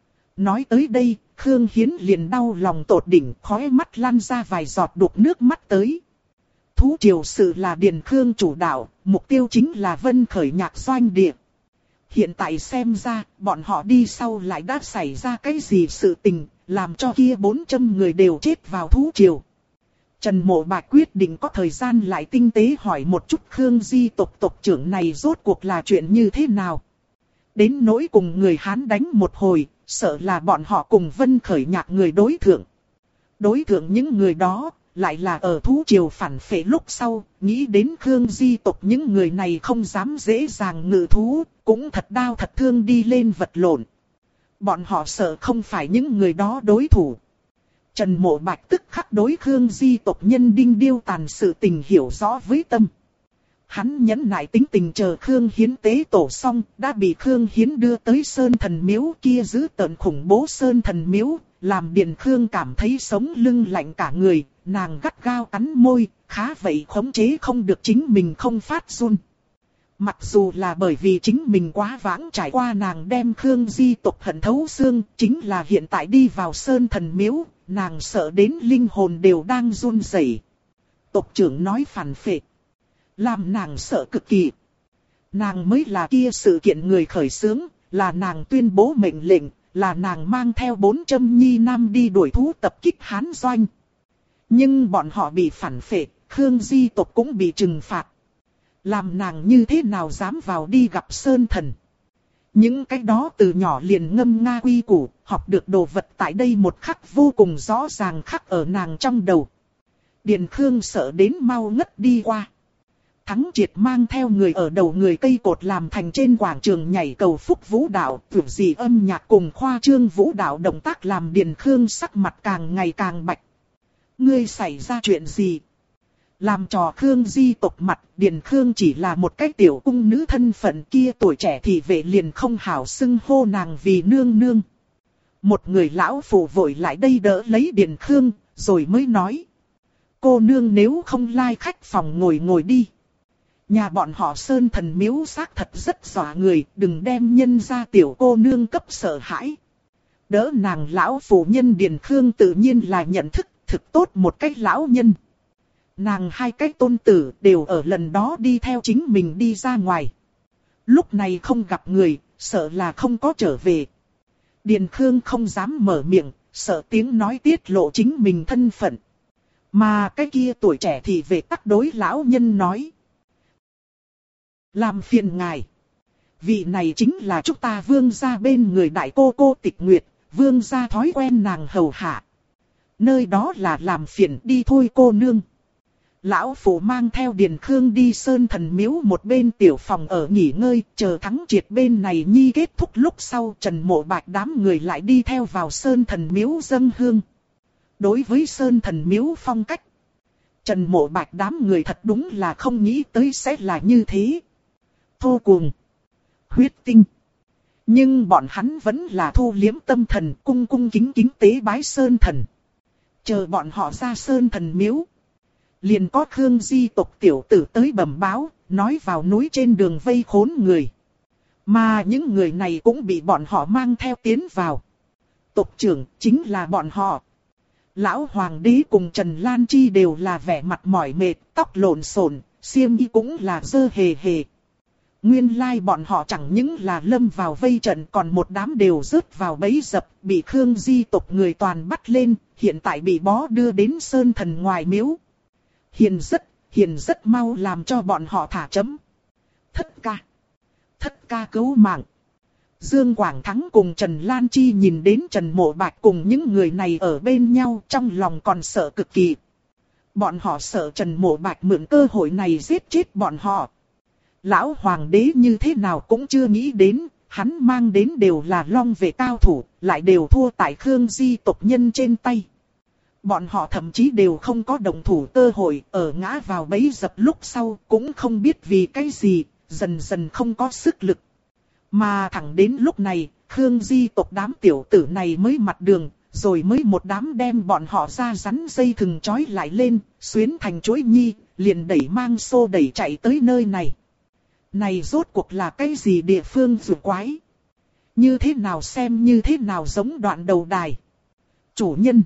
Nói tới đây, Khương Hiến liền đau lòng tột đỉnh, khóe mắt lan ra vài giọt đục nước mắt tới. Thú triều sự là Điền Khương chủ đạo, mục tiêu chính là Vân Khởi Nhạc doanh địa. Hiện tại xem ra, bọn họ đi sau lại đã xảy ra cái gì sự tình, làm cho kia 400 người đều chết vào thú triều. Trần Mộ Bạch quyết định có thời gian lại tinh tế hỏi một chút Khương Di tộc tộc trưởng này rốt cuộc là chuyện như thế nào. Đến nỗi cùng người Hán đánh một hồi, sợ là bọn họ cùng Vân Khởi Nhạc người đối thượng. Đối thượng những người đó, lại là ở thú triều phản phệ lúc sau, nghĩ đến Khương Di tộc những người này không dám dễ dàng ngự thú, cũng thật đau thật thương đi lên vật lộn. Bọn họ sợ không phải những người đó đối thủ. Trần Mộ Bạch tức khắc đối Khương Di tộc nhân đinh điêu tàn sự tình hiểu rõ với tâm. Hắn nhẫn nại tính tình chờ Khương Hiến tế tổ xong, đã bị Khương Hiến đưa tới Sơn Thần Miếu kia giữ tợn khủng bố Sơn Thần Miếu, làm Điền Khương cảm thấy sống lưng lạnh cả người, nàng gắt gao cắn môi, khá vậy khống chế không được chính mình không phát run. Mặc dù là bởi vì chính mình quá vãng trải qua nàng đem Khương Di tộc hận thấu xương, chính là hiện tại đi vào Sơn Thần Miếu, nàng sợ đến linh hồn đều đang run rẩy. Tộc trưởng nói phản phệ, làm nàng sợ cực kỳ. Nàng mới là kia sự kiện người khởi xướng, là nàng tuyên bố mệnh lệnh, là nàng mang theo 400 nhi nam đi đuổi thú tập kích Hán doanh. Nhưng bọn họ bị phản phệ, Khương Di tộc cũng bị trừng phạt. Làm nàng như thế nào dám vào đi gặp Sơn Thần. Những cái đó từ nhỏ liền ngâm nga quy củ, học được đồ vật tại đây một khắc vô cùng rõ ràng khắc ở nàng trong đầu. Điền Khương sợ đến mau ngất đi qua. Thắng Triệt mang theo người ở đầu người cây cột làm thành trên quảng trường nhảy cầu phúc vũ đạo, kiểu gì âm nhạc cùng khoa trương vũ đạo động tác làm Điền Khương sắc mặt càng ngày càng bạch. Ngươi xảy ra chuyện gì? Làm trò Khương Di tộc mặt, Điền Khương chỉ là một cái tiểu cung nữ thân phận kia, tuổi trẻ thì vệ liền không hảo xưng hô nàng vì nương nương. Một người lão phụ vội lại đây đỡ lấy Điền Khương, rồi mới nói. Cô nương nếu không lai khách phòng ngồi đi. Nhà bọn họ Sơn Thần Miếu xác thật rất dọa người, đừng đem nhân ra tiểu cô nương cấp sợ hãi. Đỡ nàng lão phụ nhân Điền Khương tự nhiên là nhận thức, thực tốt một cách lão nhân. Nàng hai cái tôn tử đều ở lần đó đi theo chính mình đi ra ngoài. Lúc này không gặp người, sợ là không có trở về. Điền Khương không dám mở miệng, sợ tiếng nói tiết lộ chính mình thân phận. Mà cái kia tuổi trẻ thì về tắc đối lão nhân nói. Làm phiền ngài. Vị này chính là chúng ta vương gia bên người đại cô Tịch Nguyệt, vương gia thói quen nàng hầu hạ. Nơi đó là làm phiền đi thôi cô nương. Lão phụ mang theo Điền Khương đi Sơn Thần Miếu một bên tiểu phòng ở nghỉ ngơi, chờ Thắng Triệt bên này nhi kết thúc lúc sau Trần Mộ Bạch đám người lại đi theo vào Sơn Thần Miếu dâng hương. Đối với Sơn Thần Miếu phong cách, Trần Mộ Bạch đám người thật đúng là không nghĩ tới sẽ là như thế. Thô cuồng, huyết tinh. Nhưng bọn hắn vẫn là thu liếm tâm thần, cung cung kính kính tế bái Sơn Thần. Chờ bọn họ ra Sơn Thần Miếu, liền có Khương Di tộc tiểu tử tới bẩm báo, nói vào núi trên đường vây khốn người. Mà những người này cũng bị bọn họ mang theo tiến vào. Tộc trưởng chính là bọn họ. Lão Hoàng đế cùng Trần Lan Chi đều là vẻ mặt mỏi mệt, tóc lộn xộn, xiêm y cũng là dơ hề hề. Nguyên lai bọn họ chẳng những là lâm vào vây trận, còn một đám đều rớt vào bẫy dập, bị Khương Di tộc người toàn bắt lên, hiện tại bị bó đưa đến Sơn Thần ngoài miếu. Hiền rất mau làm cho bọn họ thả chấm. Thất ca cứu mạng. Dương Quảng Thắng cùng Trần Lan Chi nhìn đến Trần Mộ Bạch cùng những người này ở bên nhau, trong lòng còn sợ cực kỳ. Bọn họ sợ Trần Mộ Bạch mượn cơ hội này giết chết bọn họ. Lão Hoàng đế như thế nào cũng chưa nghĩ đến, hắn mang đến đều là long vệ cao thủ, lại đều thua tại Khương Di tộc nhân trên tay. Bọn họ thậm chí đều không có động thủ cơ hội, ở ngã vào bẫy dập lúc sau cũng không biết vì cái gì, dần dần không có sức lực. Mà thẳng đến lúc này, Khương Di tộc đám tiểu tử này mới mặt đường, rồi mới một đám đem bọn họ ra rắn dây thừng trói lại lên, xuyến thành chuỗi nhi, liền đẩy mang xô đẩy chạy tới nơi này. Này rốt cuộc là cái gì địa phương rùa quái? Như thế nào xem như thế nào giống đoạn đầu đài? Chủ nhân!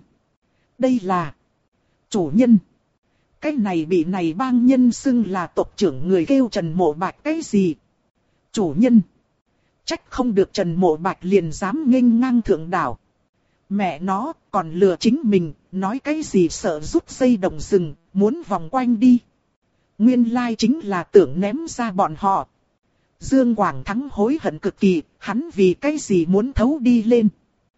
Đây là chủ nhân. Cái này bị này bang nhân xưng là tộc trưởng người kêu Trần Mộ Bạch cái gì? Chủ nhân. Trách không được Trần Mộ Bạch liền dám nghênh ngang thượng đảo. Mẹ nó còn lừa chính mình, nói cái gì sợ rút dây động rừng, muốn vòng quanh đi. Nguyên lai chính là tưởng ném ra bọn họ. Dương Quảng Thắng hối hận cực kỳ, hắn vì cái gì muốn thấu đi lên.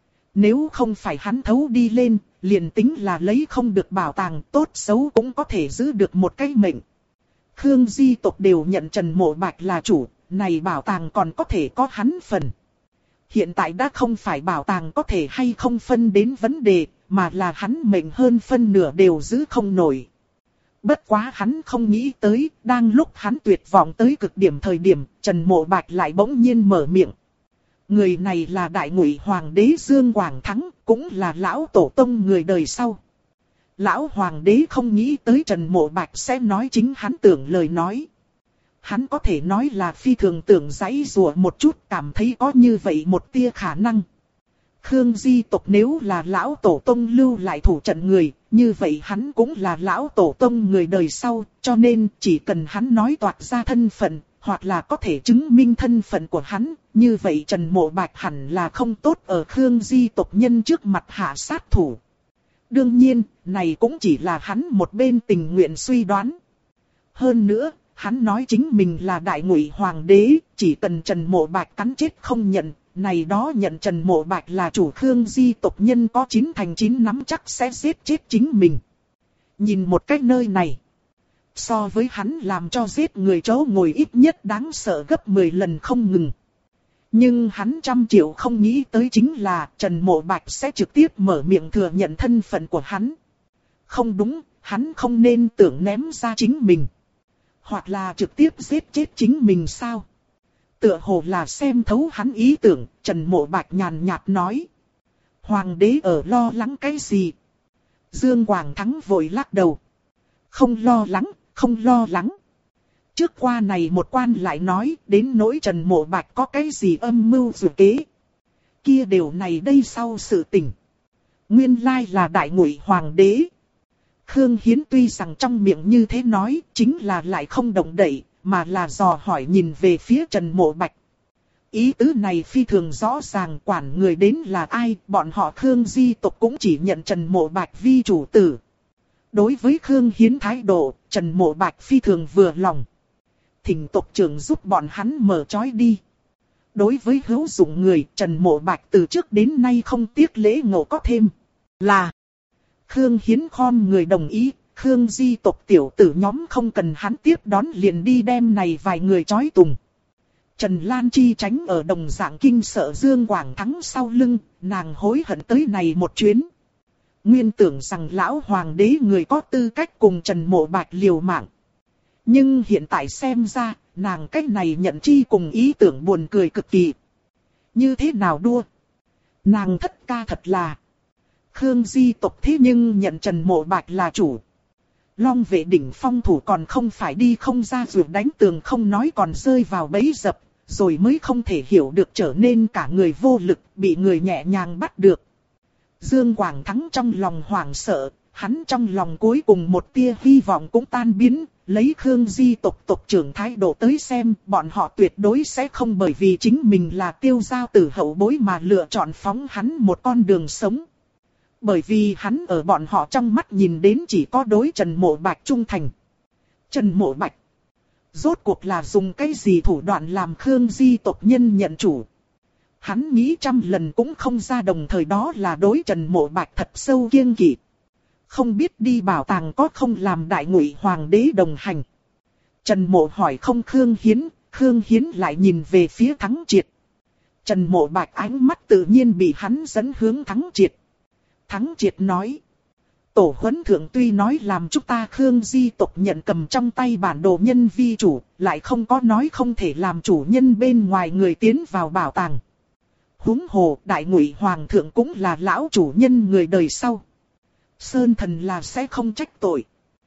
Nếu không phải hắn thấu đi lên, liền tính là lấy không được bảo tàng, tốt xấu cũng có thể giữ được một cái mệnh. Khương Di tộc đều nhận Trần Mộ Bạch là chủ, này bảo tàng còn có thể có hắn phần. Hiện tại đã không phải bảo tàng có thể hay không phân đến vấn đề, mà là hắn mệnh hơn phân nửa đều giữ không nổi. Bất quá hắn không nghĩ tới, đang lúc hắn tuyệt vọng tới cực điểm thời điểm, Trần Mộ Bạch lại bỗng nhiên mở miệng. Người này là Đại Ngụy Hoàng đế Dương Quảng Thắng, cũng là lão tổ tông người đời sau. Lão Hoàng đế không nghĩ tới Trần Mộ Bạch sẽ nói chính hắn tưởng lời nói. Hắn có thể nói là phi thường tưởng giãy giụa một chút, cảm thấy có như vậy một tia khả năng. Khương Di tộc nếu là lão tổ tông lưu lại thủ trận người, như vậy hắn cũng là lão tổ tông người đời sau, cho nên chỉ cần hắn nói toạc ra thân phận, hoặc là có thể chứng minh thân phận của hắn, như vậy Trần Mộ Bạch hẳn là không tốt ở Khương Di tộc nhân trước mặt hạ sát thủ. Đương nhiên, này cũng chỉ là hắn một bên tình nguyện suy đoán. Hơn nữa, hắn nói chính mình là Đại Ngụy Hoàng đế, chỉ cần Trần Mộ Bạch cắn chết không nhận, này đó nhận Trần Mộ Bạch là chủ Khương Di tộc nhân có 9/9 nắm chắc sẽ giết chết chính mình. Nhìn một cách nơi này, so với hắn làm cho giết người chỗ ngồi ít nhất đáng sợ gấp 10 lần không ngừng. Nhưng hắn 100 triệu không nghĩ tới chính là Trần Mộ Bạch sẽ trực tiếp mở miệng thừa nhận thân phận của hắn. Không đúng, hắn không nên tưởng ném ra chính mình. Hoặc là trực tiếp giết chết chính mình sao? Tựa hồ là xem thấu hắn ý tưởng, Trần Mộ Bạch nhàn nhạt nói. Hoàng đế ở lo lắng cái gì? Dương Quảng Thắng vội lắc đầu. Không lo lắng, không lo lắng. Trước qua này một quan lại nói đến nỗi Trần Mộ Bạch có cái gì âm mưu dự kế. Kia điều này đây sau sự tình. Nguyên lai là Đại Ngụy Hoàng đế. Khương Hiến tuy rằng trong miệng như thế nói, chính là lại không động đậy, mà là dò hỏi nhìn về phía Trần Mộ Bạch. Ý tứ này phi thường rõ ràng, quản người đến là ai, bọn họ Khương di tộc cũng chỉ nhận Trần Mộ Bạch vi chủ tử. Đối với Khương Hiến thái độ, Trần Mộ Bạch phi thường vừa lòng. Thỉnh tộc trưởng giúp bọn hắn mở trói đi. Đối với hữu dụng người, Trần Mộ Bạch từ trước đến nay không tiếc lễ ngộ có thêm. Là Khương Hiến khom người đồng ý, Khương di tộc tiểu tử nhóm không cần hắn tiếp đón liền đi đem này vài người trói tùng. Trần Lan Chi tránh ở đồng dạng kinh sợ Dương Quảng Thắng sau lưng, nàng hối hận tới này một chuyến. Nguyên tưởng rằng lão hoàng đế người có tư cách cùng Trần Mộ Bạch liều mạng. Nhưng hiện tại xem ra, nàng cách này nhận chi cùng ý tưởng buồn cười cực kỳ. Như thế nào đua? Nàng thất ca thật là. Khương di tộc thế nhưng nhận Trần Mộ Bạch là chủ. Long vệ đỉnh phong thủ còn không phải đi không ra ruột đánh tường không nói còn rơi vào bẫy dập, rồi mới không thể hiểu được trở nên cả người vô lực, bị người nhẹ nhàng bắt được. Dương Quảng Thắng trong lòng hoảng sợ, hắn trong lòng cuối cùng một tia hy vọng cũng tan biến, lấy Khương di tộc tộc trưởng thái độ tới xem, bọn họ tuyệt đối sẽ không bởi vì chính mình là Tiêu Giao Tử hậu bối mà lựa chọn phóng hắn một con đường sống. Bởi vì hắn ở bọn họ trong mắt nhìn đến chỉ có đối Trần Mộ Bạch trung thành. Trần Mộ Bạch rốt cuộc là dùng cái gì thủ đoạn làm Khương di tộc nhân nhận chủ. Hắn nghĩ trăm lần cũng không ra, đồng thời đó là đối Trần Mộ Bạch thật sâu kiêng kỵ. Không biết đi bảo tàng có không làm đại ngụy hoàng đế đồng hành. Trần Mộ hỏi không Khương Hiến lại nhìn về phía Thắng Triệt. Trần Mộ Bạch ánh mắt tự nhiên bị hắn dẫn hướng Thắng Triệt. Thắng Triệt nói. Tổ huấn thượng tuy nói làm chúng ta Khương di tộc nhận cầm trong tay bản đồ nhân vi chủ, lại không có nói không thể làm chủ nhân bên ngoài người tiến vào bảo tàng. Huống hồ đại ngụy hoàng thượng cũng là lão chủ nhân người đời sau. Sơn thần là sẽ không trách tội.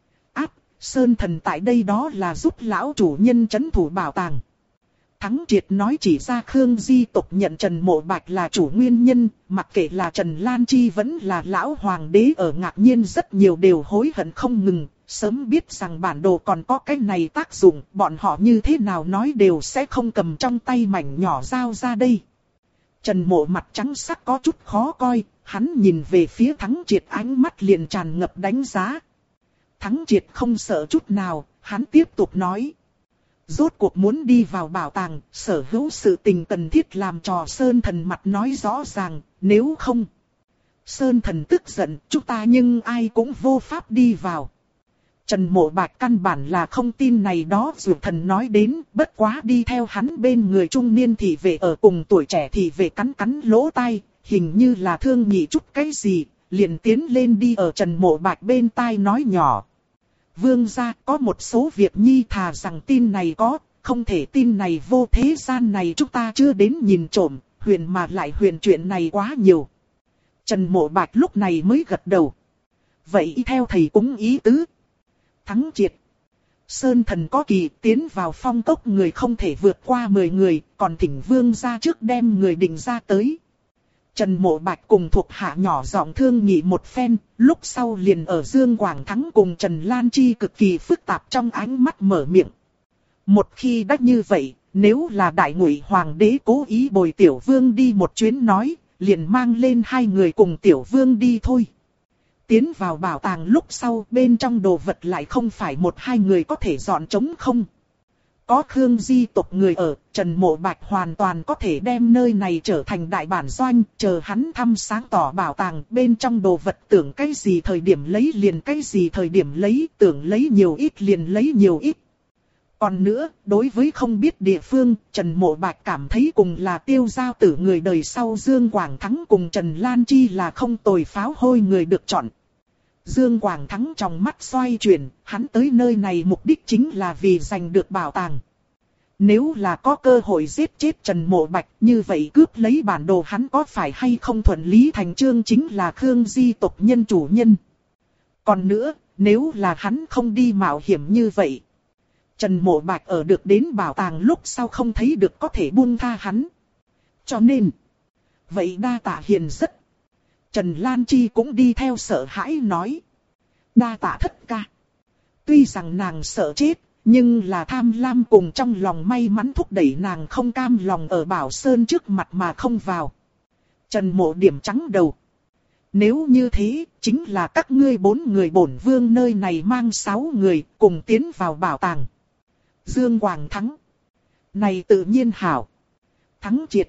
Sơn thần tại đây đó là giúp lão chủ nhân trấn thủ bảo tàng. Thắng Triệt nói chỉ ra Khương di tộc nhận Trần Mộ Bạch là chủ nguyên nhân, mặc kệ là Trần Lan Chi vẫn là lão hoàng đế ở ngạc nhiên rất nhiều đều hối hận không ngừng, sớm biết rằng bản đồ còn có cái này tác dụng, bọn họ như thế nào nói đều sẽ không cầm trong tay mảnh nhỏ dao ra đây. Trần Mộ mặt trắng sắc có chút khó coi, hắn nhìn về phía Thắng Triệt ánh mắt liền tràn ngập đánh giá. Thắng Triệt không sợ chút nào, hắn tiếp tục nói. Rốt cuộc muốn đi vào bảo tàng, sở hữu sự tình cần thiết làm trò Sơn thần mặt nói rõ ràng, nếu không. Sơn thần tức giận, chúng ta nhưng ai cũng vô pháp đi vào. Trần Mộ Bạch căn bản là không tin này đó dù thần nói đến, bất quá đi theo hắn bên người trung niên thì về ở cùng tuổi trẻ thì về cắn cắn lỗ tai, hình như là thương nhị chút cái gì, liền tiến lên đi ở Trần Mộ Bạch bên tai nói nhỏ. Vương gia có một số việc nhi thà rằng tin này có, không thể tin này vô, thế gian này chúng ta chưa đến nhìn trộm, huyền mà lại huyền chuyện này quá nhiều. Trần Mộ Bạch lúc này mới gật đầu. Vậy theo thầy cũng ý tứ. Thắng Triệt. Sơn thần có kỳ tiến vào phong cốc người không thể vượt qua 10 người, còn thỉnh vương gia trước đem người định ra tới. Trần Mộ Bạch cùng thuộc hạ nhỏ giọng thương nghị một phen, lúc sau liền ở Dương Quảng Thắng cùng Trần Lan Chi cực kỳ phức tạp trong ánh mắt mở miệng. Một khi đã như vậy, nếu là đại ngụy hoàng đế cố ý bồi tiểu vương đi một chuyến nói, liền mang lên hai người cùng tiểu vương đi thôi. Tiến vào bảo tàng lúc sau bên trong đồ vật lại không phải một hai người có thể dọn trống không. Có Khương di tộc người ở, Trần Mộ Bạch hoàn toàn có thể đem nơi này trở thành đại bản doanh, chờ hắn thăm sáng tỏ bảo tàng bên trong đồ vật, tưởng cái gì thời điểm lấy liền cái gì thời điểm lấy, tưởng lấy nhiều ít liền lấy nhiều ít. Còn nữa, đối với không biết địa phương, Trần Mộ Bạch cảm thấy cùng là Tiêu Giao Tử người đời sau Dương Quảng Thắng cùng Trần Lan Chi là không tồi pháo hôi người được chọn. Dương Quảng Thắng trong mắt xoay chuyển, hắn tới nơi này mục đích chính là vì giành được bảo tàng. Nếu là có cơ hội giết chết Trần Mộ Bạch, như vậy cướp lấy bản đồ hắn có phải hay không thuận lý thành chương chính là Khương di tộc nhân chủ nhân. Còn nữa, nếu là hắn không đi mạo hiểm như vậy, Trần Mộ Bạch ở được đến bảo tàng lúc sau không thấy được có thể buông tha hắn. Cho nên, vậy đa tạ hiền rất. Trần Lan Chi cũng đi theo sợ hãi nói. Đa tạ thất ca. Tuy rằng nàng sợ chết, nhưng là tham lam cùng trong lòng may mắn thúc đẩy nàng không cam lòng ở Bảo Sơn trước mặt mà không vào. Trần Mộ điểm trắng đầu. Nếu như thế, chính là các ngươi 4 người bổn vương nơi này mang 6 người cùng tiến vào bảo tàng. Dương Quảng thắng. Này tự nhiên hảo. Thắng triệt.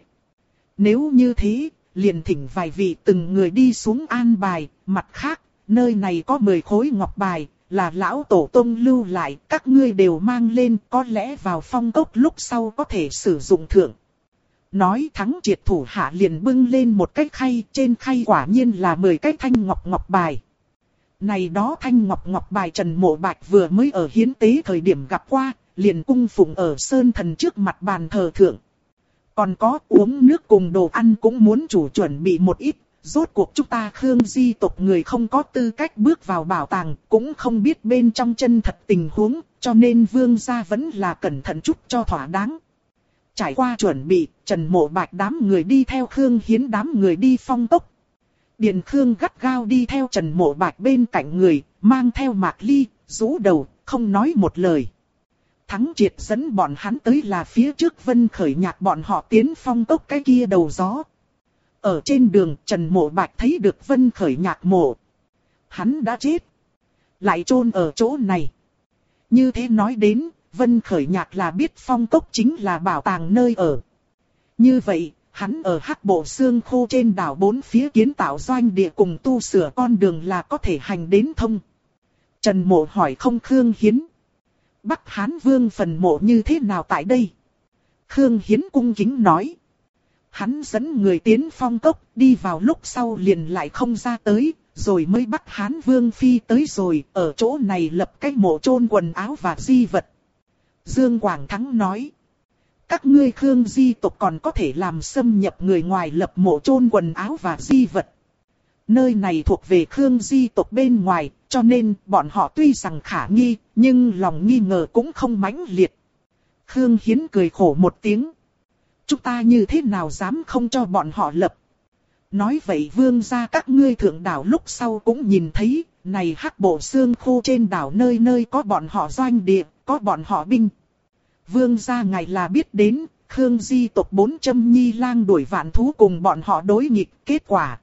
Nếu như thế, liền thỉnh vài vị từng người đi xuống an bài, mặt khác, nơi này có 10 khối ngọc bài, là lão tổ tông lưu lại, các ngươi đều mang lên, có lẽ vào phong cốc lúc sau có thể sử dụng thượng. Nói thắng triệt thủ hạ liền bưng lên một cái khay, trên khay quả nhiên là 10 cái thanh ngọc bài. Này đó thanh ngọc bài Trần Mộ Bạch vừa mới ở hiến tế thời điểm gặp qua, liền cung phụng ở sơn thần trước mặt bàn thờ thượng. Còn có uống nước cùng đồ ăn cũng muốn chủ chuẩn bị một ít, rốt cuộc chúng ta Khương Di tộc người không có tư cách bước vào bảo tàng, cũng không biết bên trong chân thật tình huống, cho nên vương gia vẫn là cẩn thận chút cho thỏa đáng. Trải qua chuẩn bị, Trần Mộ Bạch đám người đi theo Khương Hiến đám người đi phong tốc. Điền Khương gắt gao đi theo Trần Mộ Bạch bên cạnh người, mang theo Mạc Ly, rũ đầu, không nói một lời. Thắng triệt dẫn bọn hắn tới là phía trước Vân Khởi Nhạc bọn họ tiến phong tốc cái kia đầu gió. Ở trên đường Trần Mộ Bạch thấy được Vân Khởi Nhạc mộ. Hắn đã chết. Lại chôn ở chỗ này. Như thế nói đến, Vân Khởi Nhạc là biết phong cốc chính là bảo tàng nơi ở. Như vậy, hắn ở Hắc Bộ Xương Khô trên đảo 4 phía kiến tạo doanh địa cùng tu sửa con đường là có thể hành đến thông. Trần Mộ hỏi không Khương Hiến. Bắc Hán Vương phần mộ như thế nào tại đây? Khương Hiến cung kính nói. Hắn dẫn người tiến phong cốc, đi vào lúc sau liền lại không ra tới, rồi mới Bắc Hán Vương phi tới rồi, ở chỗ này lập cái mộ chôn quần áo và di vật. Dương Quảng Thắng nói. Các ngươi Khương Di tộc còn có thể làm xâm nhập người ngoài lập mộ chôn quần áo và di vật. Nơi này thuộc về Khương Di tộc bên ngoài, cho nên bọn họ tuy rằng khả nghi, nhưng lòng nghi ngờ cũng không mãnh liệt. Khương Hiến cười khổ một tiếng. Chúng ta như thế nào dám không cho bọn họ lập. Nói vậy vương gia các ngươi thượng đảo lúc sau cũng nhìn thấy, này Hắc Bộ Xương Khô trên đảo nơi nơi có bọn họ doanh địa, có bọn họ binh. Vương gia ngài là biết đến, Khương Di tộc 400 nhi lang đuổi vạn thú cùng bọn họ đối nghịch kết quả.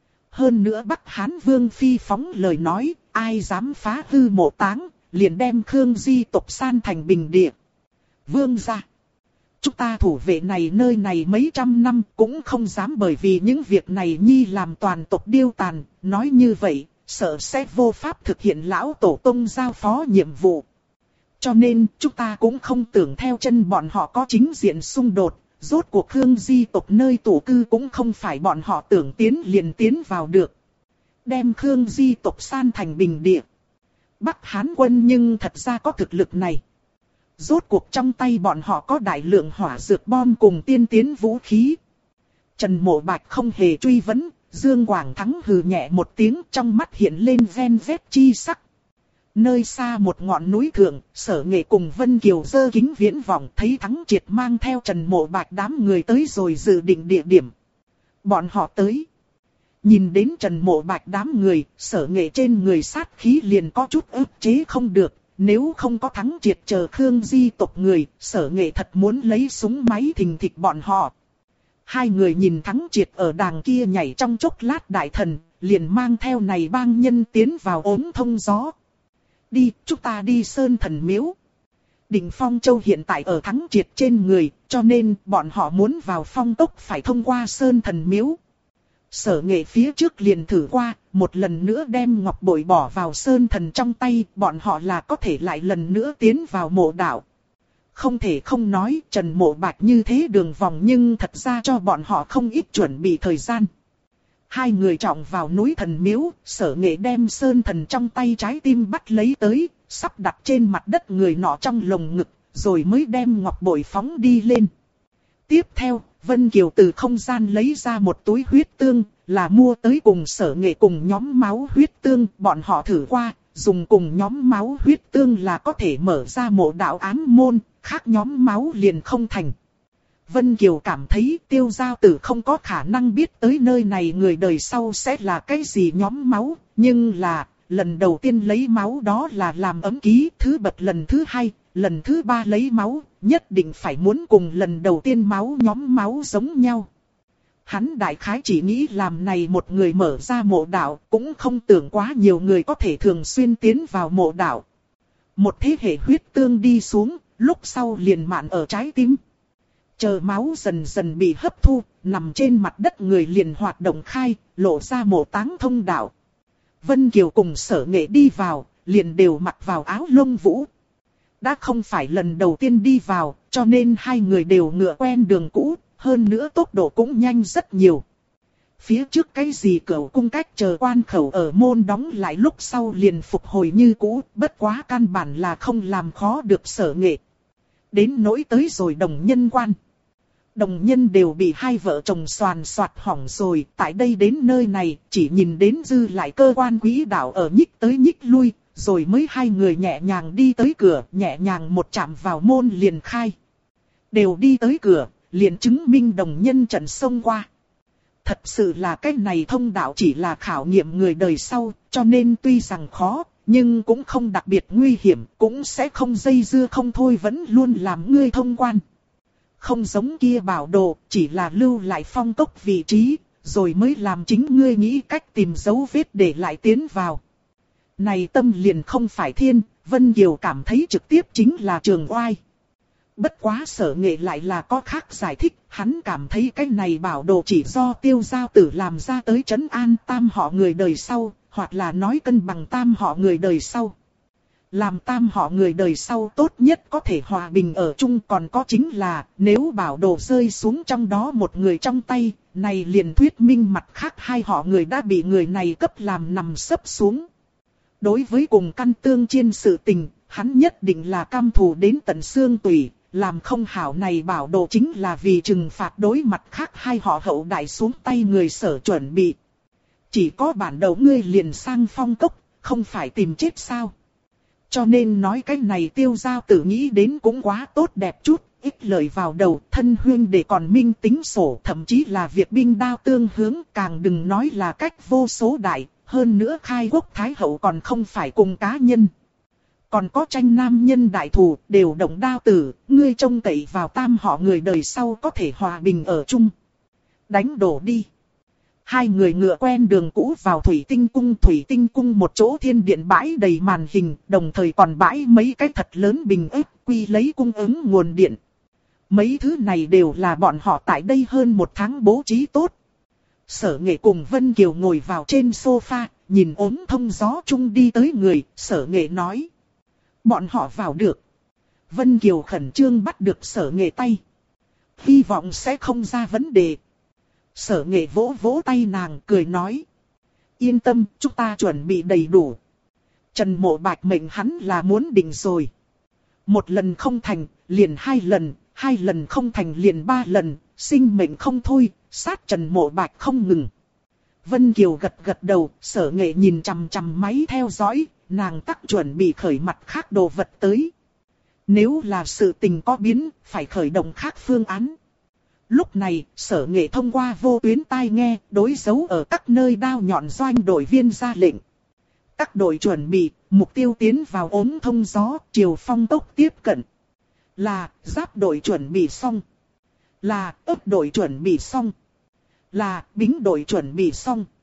Hơn nữa Bắc Hán Vương phi phóng lời nói, ai dám phá hư mộ táng, liền đem Khương Di tộc san thành bình địa. Vương gia, chúng ta thủ vệ này nơi này mấy trăm năm cũng không dám bởi vì những việc này nhi làm toàn tộc điêu tàn, nói như vậy, sợ sẽ vô pháp thực hiện lão tổ tông giao phó nhiệm vụ. Cho nên, chúng ta cũng không tưởng theo chân bọn họ có chính diện xung đột, rốt cuộc Khương Di tộc nơi tổ cư cũng không phải bọn họ tưởng tiến liền tiến vào được. Đem Khương Di tộc san thành bình địa. Bắc Hán quân nhưng thật ra có thực lực này. Rốt cuộc trong tay bọn họ có đại lượng hỏa dược bom cùng tiên tiến vũ khí. Trần Mộ Bạch không hề truy vấn, Dương Quảng Thắng hừ nhẹ một tiếng trong mắt hiện lên ven vét chi sắc. Nơi xa một ngọn núi thượng, Sở Nghệ cùng Vân Kiều giơ kính viễn vọng thấy Thắng Triệt mang theo Trần Mộ Bạch đám người tới rồi dự định địa điểm. Bọn họ tới. Nhìn đến Trần Mộ Bạch đám người, Sở Nghệ trên người sát khí liền có chút ức chế không được. Nếu không có Thắng Triệt chờ Khương Di tộc người, Sở Nghệ thật muốn lấy súng máy thình thịch bọn họ. Hai người nhìn Thắng Triệt ở đàng kia nhảy trong chốc lát đại thần, liền mang theo này bang nhân tiến vào ốm thông gió. Đi, chúng ta đi Sơn Thần Miếu. Đỉnh Phong Châu hiện tại ở Thắng Triệt trên người, cho nên bọn họ muốn vào phong tốc phải thông qua Sơn Thần Miếu. Sở Nghệ phía trước liền thử qua, một lần nữa đem ngọc bội bỏ vào Sơn Thần trong tay, bọn họ là có thể lại lần nữa tiến vào mộ đạo. Không thể không nói Trần Mộ Bạch như thế đường vòng nhưng thật ra cho bọn họ không ít chuẩn bị thời gian. Hai người trọng vào núi Thần Miếu, Sở Nghệ đem Sơn Thần trong tay trái tim bắt lấy tới, sắp đặt trên mặt đất người nọ trong lồng ngực, rồi mới đem ngọc bội phóng đi lên. Tiếp theo, Vân Kiều từ không gian lấy ra một túi huyết tương, là mua tới cùng Sở Nghệ cùng nhóm máu huyết tương, bọn họ thử qua, dùng cùng nhóm máu huyết tương là có thể mở ra mộ đạo ám môn, khác nhóm máu liền không thành. Vân Kiều cảm thấy Tiêu Giao Tử không có khả năng biết tới nơi này người đời sau sẽ là cái gì nhóm máu, nhưng là, lần đầu tiên lấy máu đó là làm ấm ký, thứ bậc lần thứ hai, lần thứ ba lấy máu, nhất định phải muốn cùng lần đầu tiên máu nhóm máu giống nhau. Hắn đại khái chỉ nghĩ làm này một người mở ra mộ đạo, cũng không tưởng quá nhiều người có thể thường xuyên tiến vào mộ đạo. Một thế hệ huyết tương đi xuống, lúc sau liền mạn ở trái tim. Chờ máu dần dần bị hấp thu, nằm trên mặt đất người liền hoạt động khai, lộ ra mộ táng thông đạo. Vân Kiều cùng Sở Nghệ đi vào, liền đều mặc vào áo lông vũ. Đã không phải lần đầu tiên đi vào, cho nên hai người đều ngựa quen đường cũ, hơn nữa tốc độ cũng nhanh rất nhiều. Phía trước cái gì cửu cung cách chờ quan khẩu ở môn đóng lại lúc sau liền phục hồi như cũ, bất quá căn bản là không làm khó được Sở Nghệ. Đến nỗi tới rồi Đồng Nhân quan. Đồng Nhân đều bị hai vợ chồng soàn soạt hỏng rồi, tại đây đến nơi này, chỉ nhìn đến dư lại cơ quan quỹ đạo ở nhích tới nhích lui, rồi mới hai người nhẹ nhàng đi tới cửa, nhẹ nhàng một chạm vào môn liền khai. Đều đi tới cửa, liền chứng minh Đồng Nhân trận xông qua. Thật sự là cái này thông đạo chỉ là khảo nghiệm người đời sau, cho nên tuy rằng khó, nhưng cũng không đặc biệt nguy hiểm, cũng sẽ không dây dưa không thôi vẫn luôn làm ngươi thông quan. Không giống kia bảo đồ, chỉ là lưu lại phong cốc vị trí, rồi mới làm chính ngươi nghĩ cách tìm dấu vết để lại tiến vào. Này tâm liền không phải thiên, Vân Kiều cảm thấy trực tiếp chính là trường oai. Bất quá Sở Nghệ lại là có khác giải thích, hắn cảm thấy cái này bảo đồ chỉ do Tiêu Giao Tử làm ra tới trấn an tam họ người đời sau, hoặc là nói cân bằng tam họ người đời sau. Làm tam họ người đời sau tốt nhất có thể hòa bình ở chung, còn có chính là nếu bảo đồ rơi xuống trong đó một người trong tay, này liền thuyết minh mặt khác hai họ người đã bị người này cấp làm nằm sấp xuống. Đối với cùng căn tương chiên sự tình, hắn nhất định là cam thù đến tận xương tủy, làm không hảo này bảo đồ chính là vì trừng phạt đối mặt khác hai họ hậu đại xuống tay người Sở chuẩn bị. Chỉ có bản đầu ngươi liền sang phong cốc, không phải tìm chết sao? Cho nên nói cái này Tiêu Giao Tử nghĩ đến cũng quá tốt đẹp chút, ít lời vào đầu, thân huyên để còn minh tính sổ, thậm chí là việc binh đao tương hướng, càng đừng nói là cách vô số đại, hơn nữa khai quốc thái hậu còn không phải cùng cá nhân. Còn có tranh nam nhân đại thù, đều động đao tử, ngươi trông cậy vào tam họ người đời sau có thể hòa bình ở chung. Đánh đổ đi. Hai người ngựa quen đường cũ vào Thủy Tinh Cung một chỗ thiên điện bãi đầy màn hình, đồng thời còn bãi mấy cái thật lớn bình ếp quy lấy cung ứng nguồn điện. Mấy thứ này đều là bọn họ tại đây hơn một tháng bố trí tốt. Sở Nghệ cùng Vân Kiều ngồi vào trên sofa, nhìn ốm thông gió chung đi tới người, Sở Nghệ nói. Bọn họ vào được. Vân Kiều khẩn trương bắt được Sở Nghệ tay. Hy vọng sẽ không ra vấn đề. Sở Nghệ vỗ vỗ tay nàng cười nói. Yên tâm, chúng ta chuẩn bị đầy đủ. Trần Mộ Bạch mệnh hắn là muốn định rồi. Một lần không thành, liền hai lần không thành liền ba lần, sinh mệnh không thôi, sát Trần Mộ Bạch không ngừng. Vân Kiều gật gật đầu, Sở Nghệ nhìn chằm chằm máy theo dõi, nàng tắc chuẩn bị khởi mặt khác đồ vật tới. Nếu là sự tình có biến, phải khởi động khác phương án. Lúc này, Sở Nghệ thông qua vô tuyến tai nghe, đối dấu ở các nơi đao nhọn doanh đội viên ra lệnh. Các đội chuẩn bị, mục tiêu tiến vào ốm thông gió, chiều phong tốc tiếp cận. Là, giáp đội chuẩn bị xong. Là, ấp đội chuẩn bị xong. Là, bính đội chuẩn bị xong.